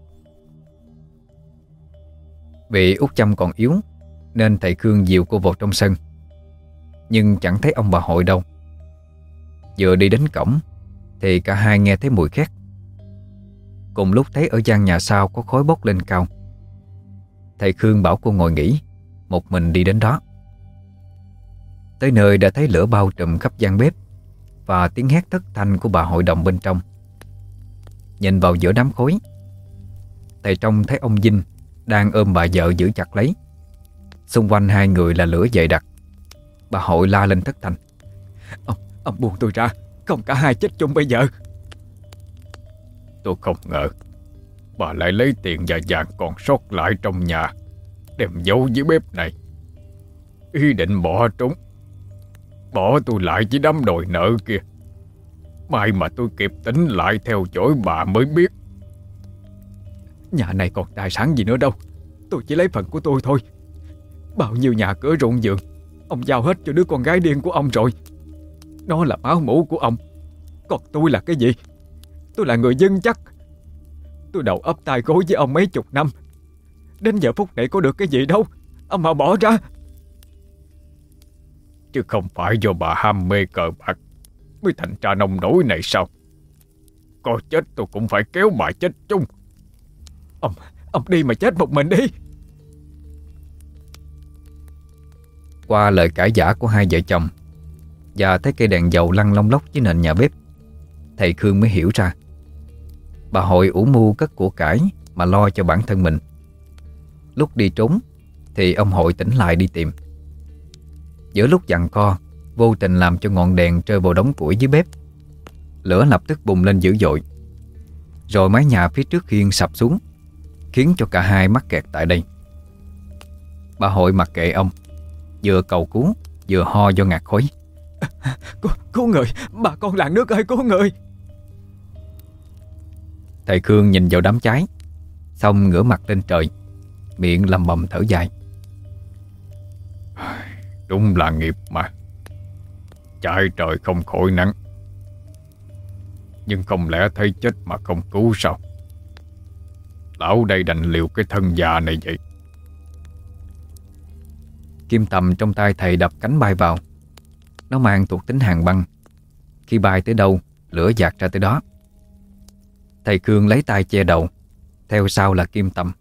Vì Út Chăm còn yếu nên thầy Khương dìu cô vào trong sân, nhưng chẳng thấy ông bà hội đâu. Vừa đi đến cổng thì cả hai nghe thấy mùi khét. Cùng lúc thấy ở gian nhà sau có khói bốc lên cao. Thầy Khương bảo cô ngồi nghỉ, một mình đi đến đó. Tới nơi đã thấy lửa bao trùm khắp gian bếp và tiếng hét thất thanh của bà hội đồng bên trong. Nhìn vào giữa đám khói, thầy trông thấy ông Vinh đang ôm bà vợ giữ chặt lấy. Xung quanh hai người là lửa dày đặc. Bà hội la lên thất thanh: Ông buông tôi ra, không cả hai chết chung bây giờ. Tôi không ngờ bà lại lấy tiền và vàng còn sót lại trong nhà đem giấu dưới bếp này, ý định bỏ trốn, bỏ tôi lại với đám đòi nợ kia. May mà tôi kịp tính lại theo dõi bà mới biết. Nhà này còn tài sản gì nữa đâu, tôi chỉ lấy phần của tôi thôi. Bao nhiêu nhà cửa ruộng vườn ông giao hết cho đứa con gái điên của ông rồi. Nó là máu mủ của ông, Còn tôi là cái gì? Tôi là người dân chắc. Tôi đầu ấp tay gối với ông mấy chục năm, đến giờ phút này có được cái gì đâu. Ông mau bỏ ra. Chứ không phải do bà ham mê cờ bạc mới thành ra nông nổi này sao? Có chết tôi cũng phải kéo bà chết chung. Ông đi mà chết một mình đi. Qua lời cãi vã của hai vợ chồng và thấy cây đèn dầu lăn lông lốc dưới nền nhà bếp, thầy Khương mới hiểu ra. Bà Hội ủ mưu cất của cải mà lo cho bản thân mình. Lúc đi trốn thì ông Hội tỉnh lại đi tìm. Giữa lúc giằng co, vô tình làm cho ngọn đèn rơi vào đống củi dưới bếp. Lửa lập tức bùng lên dữ dội, rồi mái nhà phía trước hiên sập xuống, khiến cho cả hai mắc kẹt tại đây. Bà Hội mặc kệ ông, vừa cầu cứu vừa ho do ngạt khói. Cứu người, bà con làng nước ơi, cứu người. Thầy Khương nhìn vào đám cháy, xong ngửa mặt lên trời, miệng lầm bầm thở dài. Đúng là nghiệp mà, chạy trời không khỏi nắng. Nhưng không lẽ thấy chết mà không cứu sao? Lão đây đành liều cái thân già này vậy. Kim tầm trong tay thầy đập cánh bay vào. Nó mang thuộc tính hàng băng, khi bay tới đâu lửa dạt ra tới đó. Thầy Khương lấy tay che đầu, theo sau là kim tầm.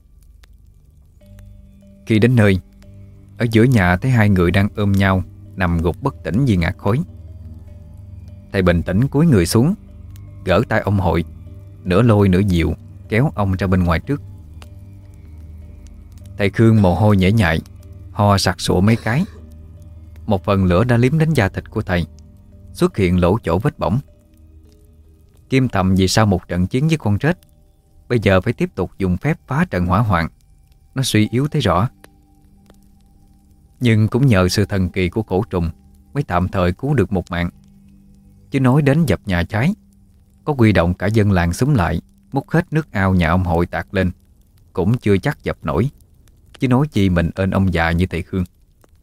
Khi đến nơi, ở giữa nhà thấy hai người đang ôm nhau nằm gục bất tỉnh vì ngạt khói. Thầy bình tĩnh cúi người xuống, gỡ tay ông Hội, nửa lôi nửa dịu kéo ông ra bên ngoài trước. Thầy Khương mồ hôi nhễ nhại, ho sặc sụa mấy cái. Một phần lửa đã liếm đến da thịt của thầy, xuất hiện lỗ chỗ vết bỏng. Kim tầm vì sau một trận chiến với con rết, bây giờ phải tiếp tục dùng phép phá trận hỏa hoạn. Nó suy yếu thấy rõ. Nhưng cũng nhờ sự thần kỳ của cổ trùng mới tạm thời cứu được một mạng. Chứ nói đến dập nhà cháy, có huy động cả dân làng xúm lại múc hết nước ao nhà ông Hội tạt lên, cũng chưa chắc dập nổi. Chứ nói chi mình ơn ông già như thầy Khương.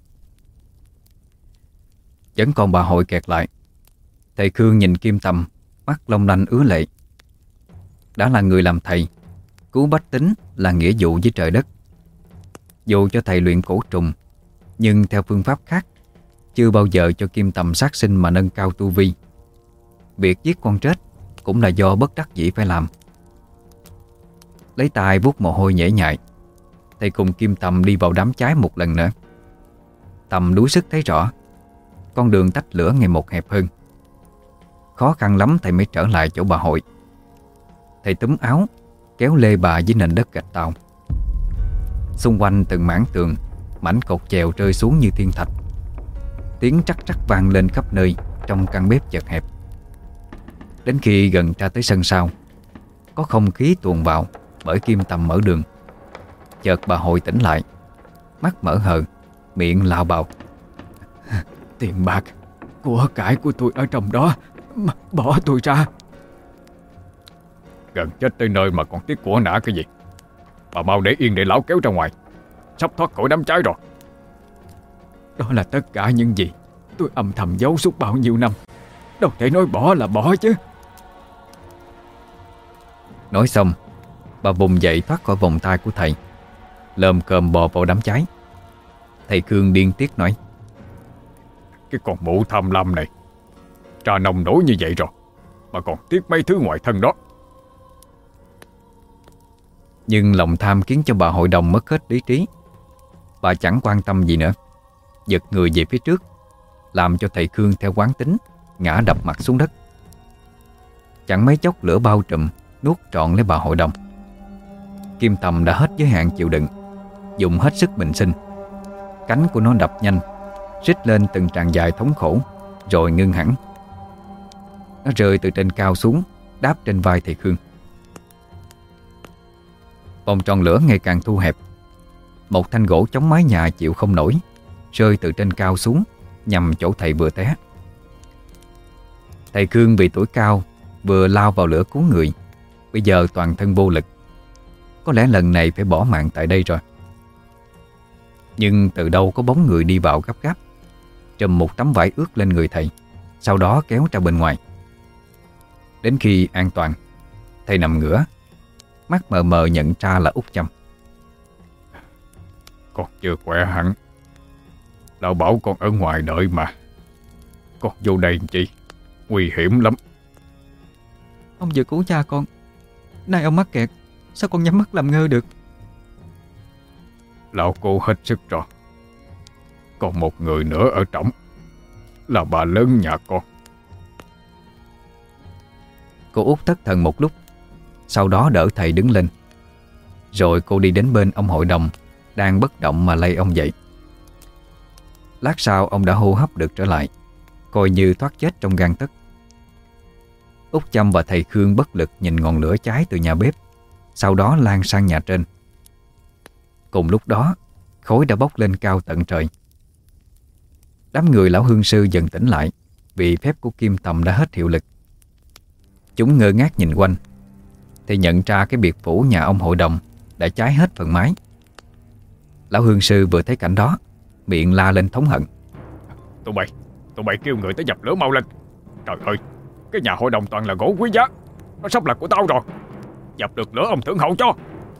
Vẫn còn bà Hội kẹt lại. Thầy Khương nhìn Kim tầm, mắt long lanh ứa lệ. Đã là người làm thầy, cứu bách tính là nghĩa vụ với trời đất. Dù cho thầy luyện cổ trùng, nhưng theo phương pháp khác, chưa bao giờ cho Kim tầm sát sinh mà nâng cao tu vi. Việc giết con trết cũng là do bất đắc dĩ phải làm. Lấy tay vuốt mồ hôi nhễ nhại, thầy cùng Kim tầm đi vào đám cháy một lần nữa. Tầm đuối sức thấy rõ, con đường tách lửa ngày một hẹp hơn. Khó khăn lắm thầy mới trở lại chỗ bà Hội. Thầy túm áo, kéo lê bà dưới nền đất gạch tàu. Xung quanh từng mảng tường, mảnh cột chèo rơi xuống như thiên thạch. Tiếng trắc trắc vang lên khắp nơi trong căn bếp chật hẹp. Đến khi gần ra tới sân sau, có không khí tuồn vào bởi Kim tầm mở đường. Chợt bà Hội tỉnh lại, mắt mở hờ, miệng lạo bạo. Tiền bạc, của cải của tôi ở trong đó, bỏ tôi ra. Gần chết tới nơi mà còn tiếc của nã cái gì? Bà mau để yên để lão kéo ra ngoài, sắp thoát khỏi đám cháy rồi. Đó là tất cả những gì tôi âm thầm giấu suốt bao nhiêu năm. Đâu thể nói bỏ là bỏ chứ. Nói xong, bà vùng dậy thoát khỏi vòng tay của thầy, lồm cồm bò vào đám cháy. Thầy Khương điên tiết nói: Cái con mụ tham lam này, trà nồng nổi như vậy rồi mà còn tiếc mấy thứ ngoài thân đó. Nhưng lòng tham khiến cho bà Hội đồng mất hết lý trí. Bà chẳng quan tâm gì nữa, giật người về phía trước, làm cho thầy Khương theo quán tính ngã đập mặt xuống đất. Chẳng mấy chốc lửa bao trùm nuốt trọn lấy bà Hội đồng. Kim tầm đã hết giới hạn chịu đựng, dùng hết sức bình sinh. Cánh của nó đập nhanh, rít lên từng tràng dài thống khổ, rồi ngưng hẳn. Nó rơi từ trên cao xuống, đáp trên vai thầy Khương. Vòng tròn lửa ngày càng thu hẹp. Một thanh gỗ chống mái nhà chịu không nổi, rơi từ trên cao xuống, nhằm chỗ thầy vừa té. Thầy Khương vì tuổi cao, vừa lao vào lửa cứu người, bây giờ toàn thân vô lực. Có lẽ lần này phải bỏ mạng tại đây rồi. Nhưng từ đâu có bóng người đi vào gấp gáp, trùm một tấm vải ướt lên người thầy, sau đó kéo ra bên ngoài. Đến khi an toàn, thầy nằm ngửa, mắt mờ mờ nhận ra là Út Chăm. Con chưa khỏe hẳn. Lão bảo con ở ngoài đợi mà. Con vô đây làm chi? Nguy hiểm lắm. Ông vừa cứu cha con, nay ông mắc kẹt, sao con nhắm mắt làm ngơ được? Lão cô hết sức rồi. Còn một người nữa ở trỏng, là bà lớn nhà con. Cô Út thất thần một lúc, sau đó đỡ thầy đứng lên. Rồi cô đi đến bên ông hội đồng đang bất động mà lay ông dậy. Lát sau ông đã hô hấp được trở lại, coi như thoát chết trong gang tấc. Út Chăm và thầy Khương bất lực nhìn ngọn lửa cháy từ nhà bếp, sau đó lan sang nhà trên. Cùng lúc đó, khói đã bốc lên cao tận trời. Đám người lão hương sư dần tỉnh lại vì phép của Kim Tầm đã hết hiệu lực. Chúng ngơ ngác nhìn quanh thì nhận ra cái biệt phủ nhà ông hội đồng đã cháy hết phần mái. Lão hương sư vừa thấy cảnh đó, miệng la lên thống hận. Tụi bay kêu người tới dập lửa mau lên. Trời ơi, cái nhà hội đồng toàn là gỗ quý giá, nó sắp là của tao rồi. Dập được lửa ông thưởng hậu cho.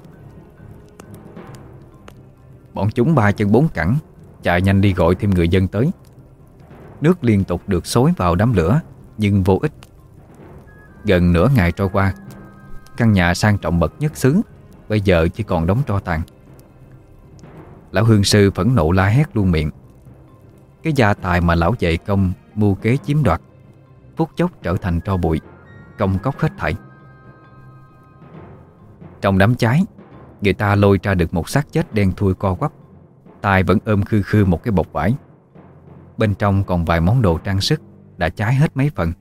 Bọn chúng ba chân bốn cẳng chạy nhanh đi gọi thêm người dân tới. Nước liên tục được xối vào đám lửa, nhưng vô ích. Gần nửa ngày trôi qua, căn nhà sang trọng bậc nhất xứ bây giờ chỉ còn đống tro tàn. Lão hương sư phẫn nộ la hét luôn miệng. Cái gia tài mà lão dạy công mưu kế chiếm đoạt phút chốc trở thành tro bụi, công cốc hết thảy. Trong đám cháy, người ta lôi ra được một xác chết đen thui co quắp, tay vẫn ôm khư khư một cái bọc vải. Bên trong còn vài món đồ trang sức đã cháy hết mấy phần.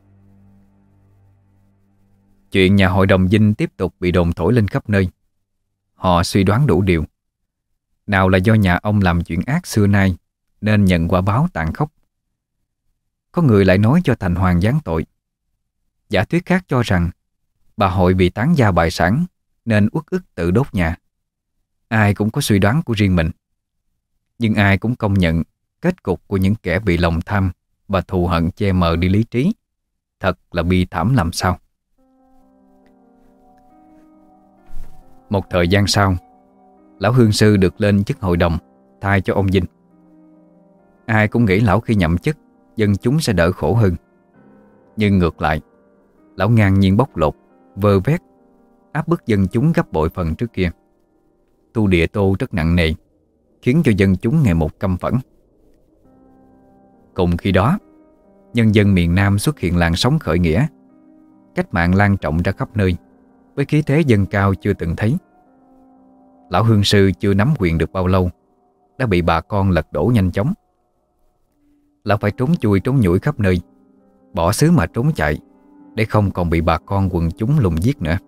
Chuyện nhà hội đồng dinh tiếp tục bị đồn thổi lên khắp nơi. Họ suy đoán đủ điều. Nào là do nhà ông làm chuyện ác xưa nay nên nhận quả báo tàn khốc. Có người lại nói cho Thành Hoàng giáng tội. Giả thuyết khác cho rằng bà hội bị tán gia bại sản nên uất ức tự đốt nhà. Ai cũng có suy đoán của riêng mình. Nhưng ai cũng công nhận kết cục của những kẻ bị lòng tham và thù hận che mờ đi lý trí thật là bi thảm làm sao. Một thời gian sau, lão hương sư được lên chức hội đồng thay cho ông Vinh. Ai cũng nghĩ lão khi nhậm chức, dân chúng sẽ đỡ khổ hơn. Nhưng ngược lại, lão ngang nhiên bóc lột, vơ vét, áp bức dân chúng gấp bội phần trước kia. Tu địa tô rất nặng nề, khiến cho dân chúng ngày một căm phẫn. Cùng khi đó, nhân dân miền Nam xuất hiện làn sóng khởi nghĩa. Cách mạng lan rộng ra khắp nơi, với khí thế dâng cao chưa từng thấy. Lão hương sư chưa nắm quyền được bao lâu đã bị bà con lật đổ nhanh chóng. Lão phải trốn chui trốn nhủi khắp nơi, bỏ xứ mà trốn chạy, để không còn bị bà con quần chúng lùng giết nữa.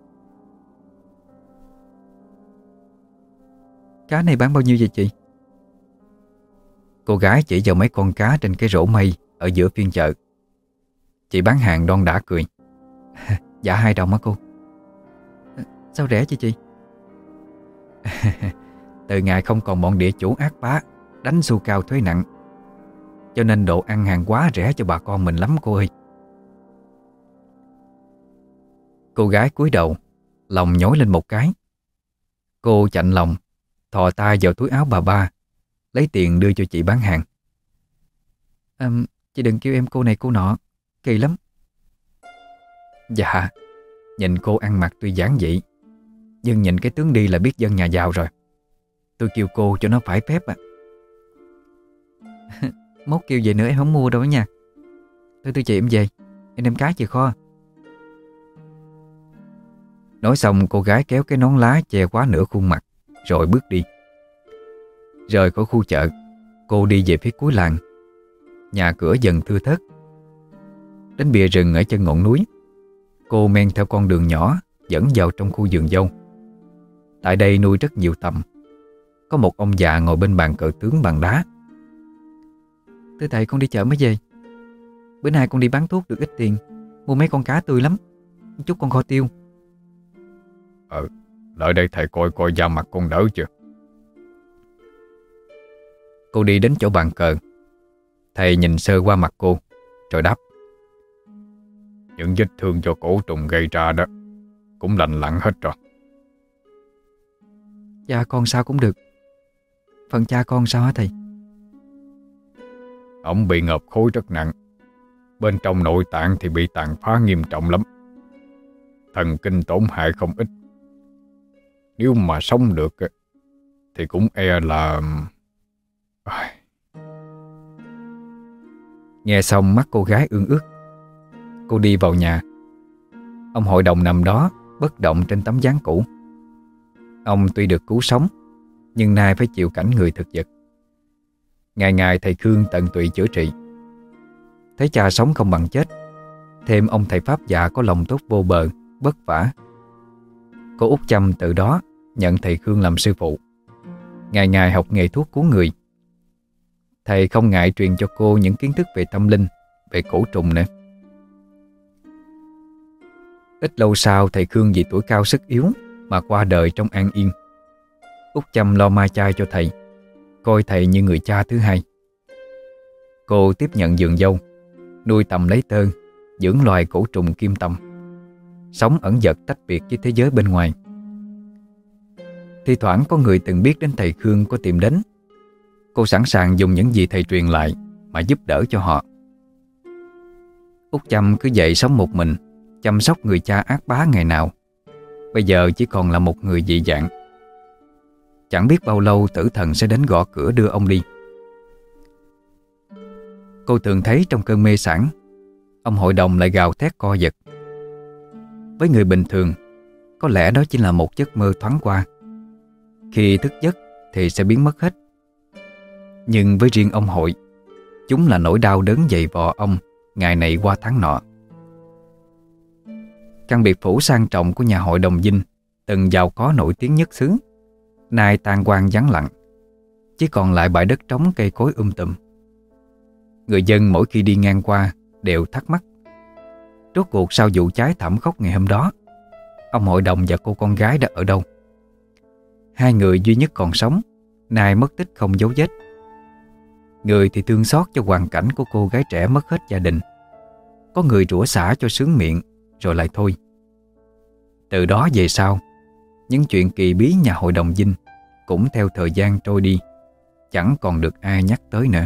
Cá này bán bao nhiêu vậy chị? Cô gái chỉ vào mấy con cá trên cái rổ mây ở giữa phiên chợ. Chị bán hàng đon đả cười. Dạ 2 đồng á cô. Sao rẻ chứ chị? Từ ngày không còn bọn địa chủ ác bá đánh xu cao thuế nặng, cho nên đồ ăn hàng quá rẻ cho bà con mình lắm cô ơi. Cô gái cúi đầu, lòng nhói lên một cái. Cô chạnh lòng, thò tay vào túi áo bà ba, lấy tiền đưa cho chị bán hàng. Chị đừng kêu em cô này cô nọ, kỳ lắm. Dạ, nhìn cô ăn mặc tuy giản dị, nhưng nhìn cái tướng đi là biết dân nhà giàu rồi. Tôi kêu cô cho nó phải phép à. Mốt kêu vậy nữa em không mua đâu nha. Thôi tôi chị em về, em đem cá chìa kho. Nói xong cô gái kéo cái nón lá che quá nửa khuôn mặt, rồi bước đi. Rời khỏi khu chợ, cô đi về phía cuối làng. Nhà cửa dần thưa thớt. Đến bìa rừng ở chân ngọn núi, cô men theo con đường nhỏ dẫn vào trong khu vườn dâu. Tại đây nuôi rất nhiều tầm. Có một ông già ngồi bên bàn cờ tướng bằng đá. Thưa thầy, con đi chợ mới về. Bữa nay con đi bán thuốc được ít tiền, mua mấy con cá tươi lắm, chút con kho tiêu. Lại đây thầy coi coi da mặt con đỡ chưa. Cô đi đến chỗ bàn cờ. Thầy nhìn sơ qua mặt cô, rồi đáp. Những vết thương do cổ trùng gây ra đó cũng lành lặn hết rồi. Cha con sao cũng được. Phần cha con sao hả thầy? Ông bị ngợp khối rất nặng. Bên trong nội tạng thì bị tàn phá nghiêm trọng lắm. Thần kinh tổn hại không ít. Nếu mà sống được thì cũng e là... Nghe xong mắt cô gái ương ướt. Cô đi vào nhà. Ông hội đồng nằm đó bất động trên tấm ván cũ. Ông tuy được cứu sống, nhưng nay phải chịu cảnh người thực vật. Ngày ngày thầy Khương tận tụy chữa trị. Thấy cha sống không bằng chết, thêm ông thầy pháp già có lòng tốt vô bờ, bất vả. Cô Út Chăm từ đó nhận thầy Khương làm sư phụ, ngày ngày học nghề thuốc cứu người. Thầy không ngại truyền cho cô những kiến thức về tâm linh, về cổ trùng nữa. Ít lâu sau thầy Khương vì tuổi cao sức yếu mà qua đời trong an yên. Út Chăm lo ma chay cho thầy, coi thầy như người cha thứ hai. Cô tiếp nhận vườn dâu, nuôi tầm lấy tơ, dưỡng loài cổ trùng kim tầm, sống ẩn dật tách biệt với thế giới bên ngoài. Thi thoảng có người từng biết đến thầy Khương có tìm đến. Cô sẵn sàng dùng những gì thầy truyền lại mà giúp đỡ cho họ. Út Chăm cứ vậy sống một mình, chăm sóc người cha ác bá ngày nào. Bây giờ chỉ còn là một người dị dạng. Chẳng biết bao lâu tử thần sẽ đến gõ cửa đưa ông đi. Cô thường thấy trong cơn mê sảng, ông hội đồng lại gào thét co giật. Với người bình thường, có lẽ đó chỉ là một giấc mơ thoáng qua. Khi thức giấc thì sẽ biến mất hết. Nhưng với riêng ông hội, chúng là nỗi đau đớn dày vò ông ngày này qua tháng nọ. Căn biệt phủ sang trọng của nhà hội đồng Vinh, từng giàu có nổi tiếng nhất xứ, nay tan hoang vắng lặng, chỉ còn lại bãi đất trống cây cối tùm. Người dân mỗi khi đi ngang qua đều thắc mắc, rốt cuộc sau vụ cháy thảm khốc ngày hôm đó, ông hội đồng và cô con gái đã ở đâu? Hai người duy nhất còn sống, nay mất tích không dấu vết. Người thì thương xót cho hoàn cảnh của cô gái trẻ mất hết gia đình, có người rủa xả cho sướng miệng rồi lại thôi. Từ đó về sau, những chuyện kỳ bí nhà hội đồng Vinh cũng theo thời gian trôi đi, chẳng còn được ai nhắc tới nữa.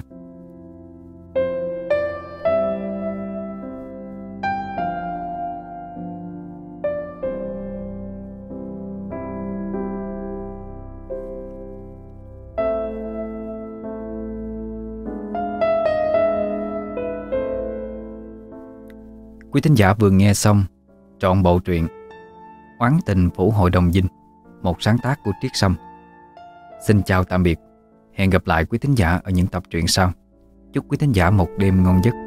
Quý thính giả vừa nghe xong trọn bộ truyện Oán tình phủ hội đồng Vinh, một sáng tác của Triết Sâm. Xin chào tạm biệt. Hẹn gặp lại quý thính giả ở những tập truyện sau. Chúc quý thính giả một đêm ngon giấc.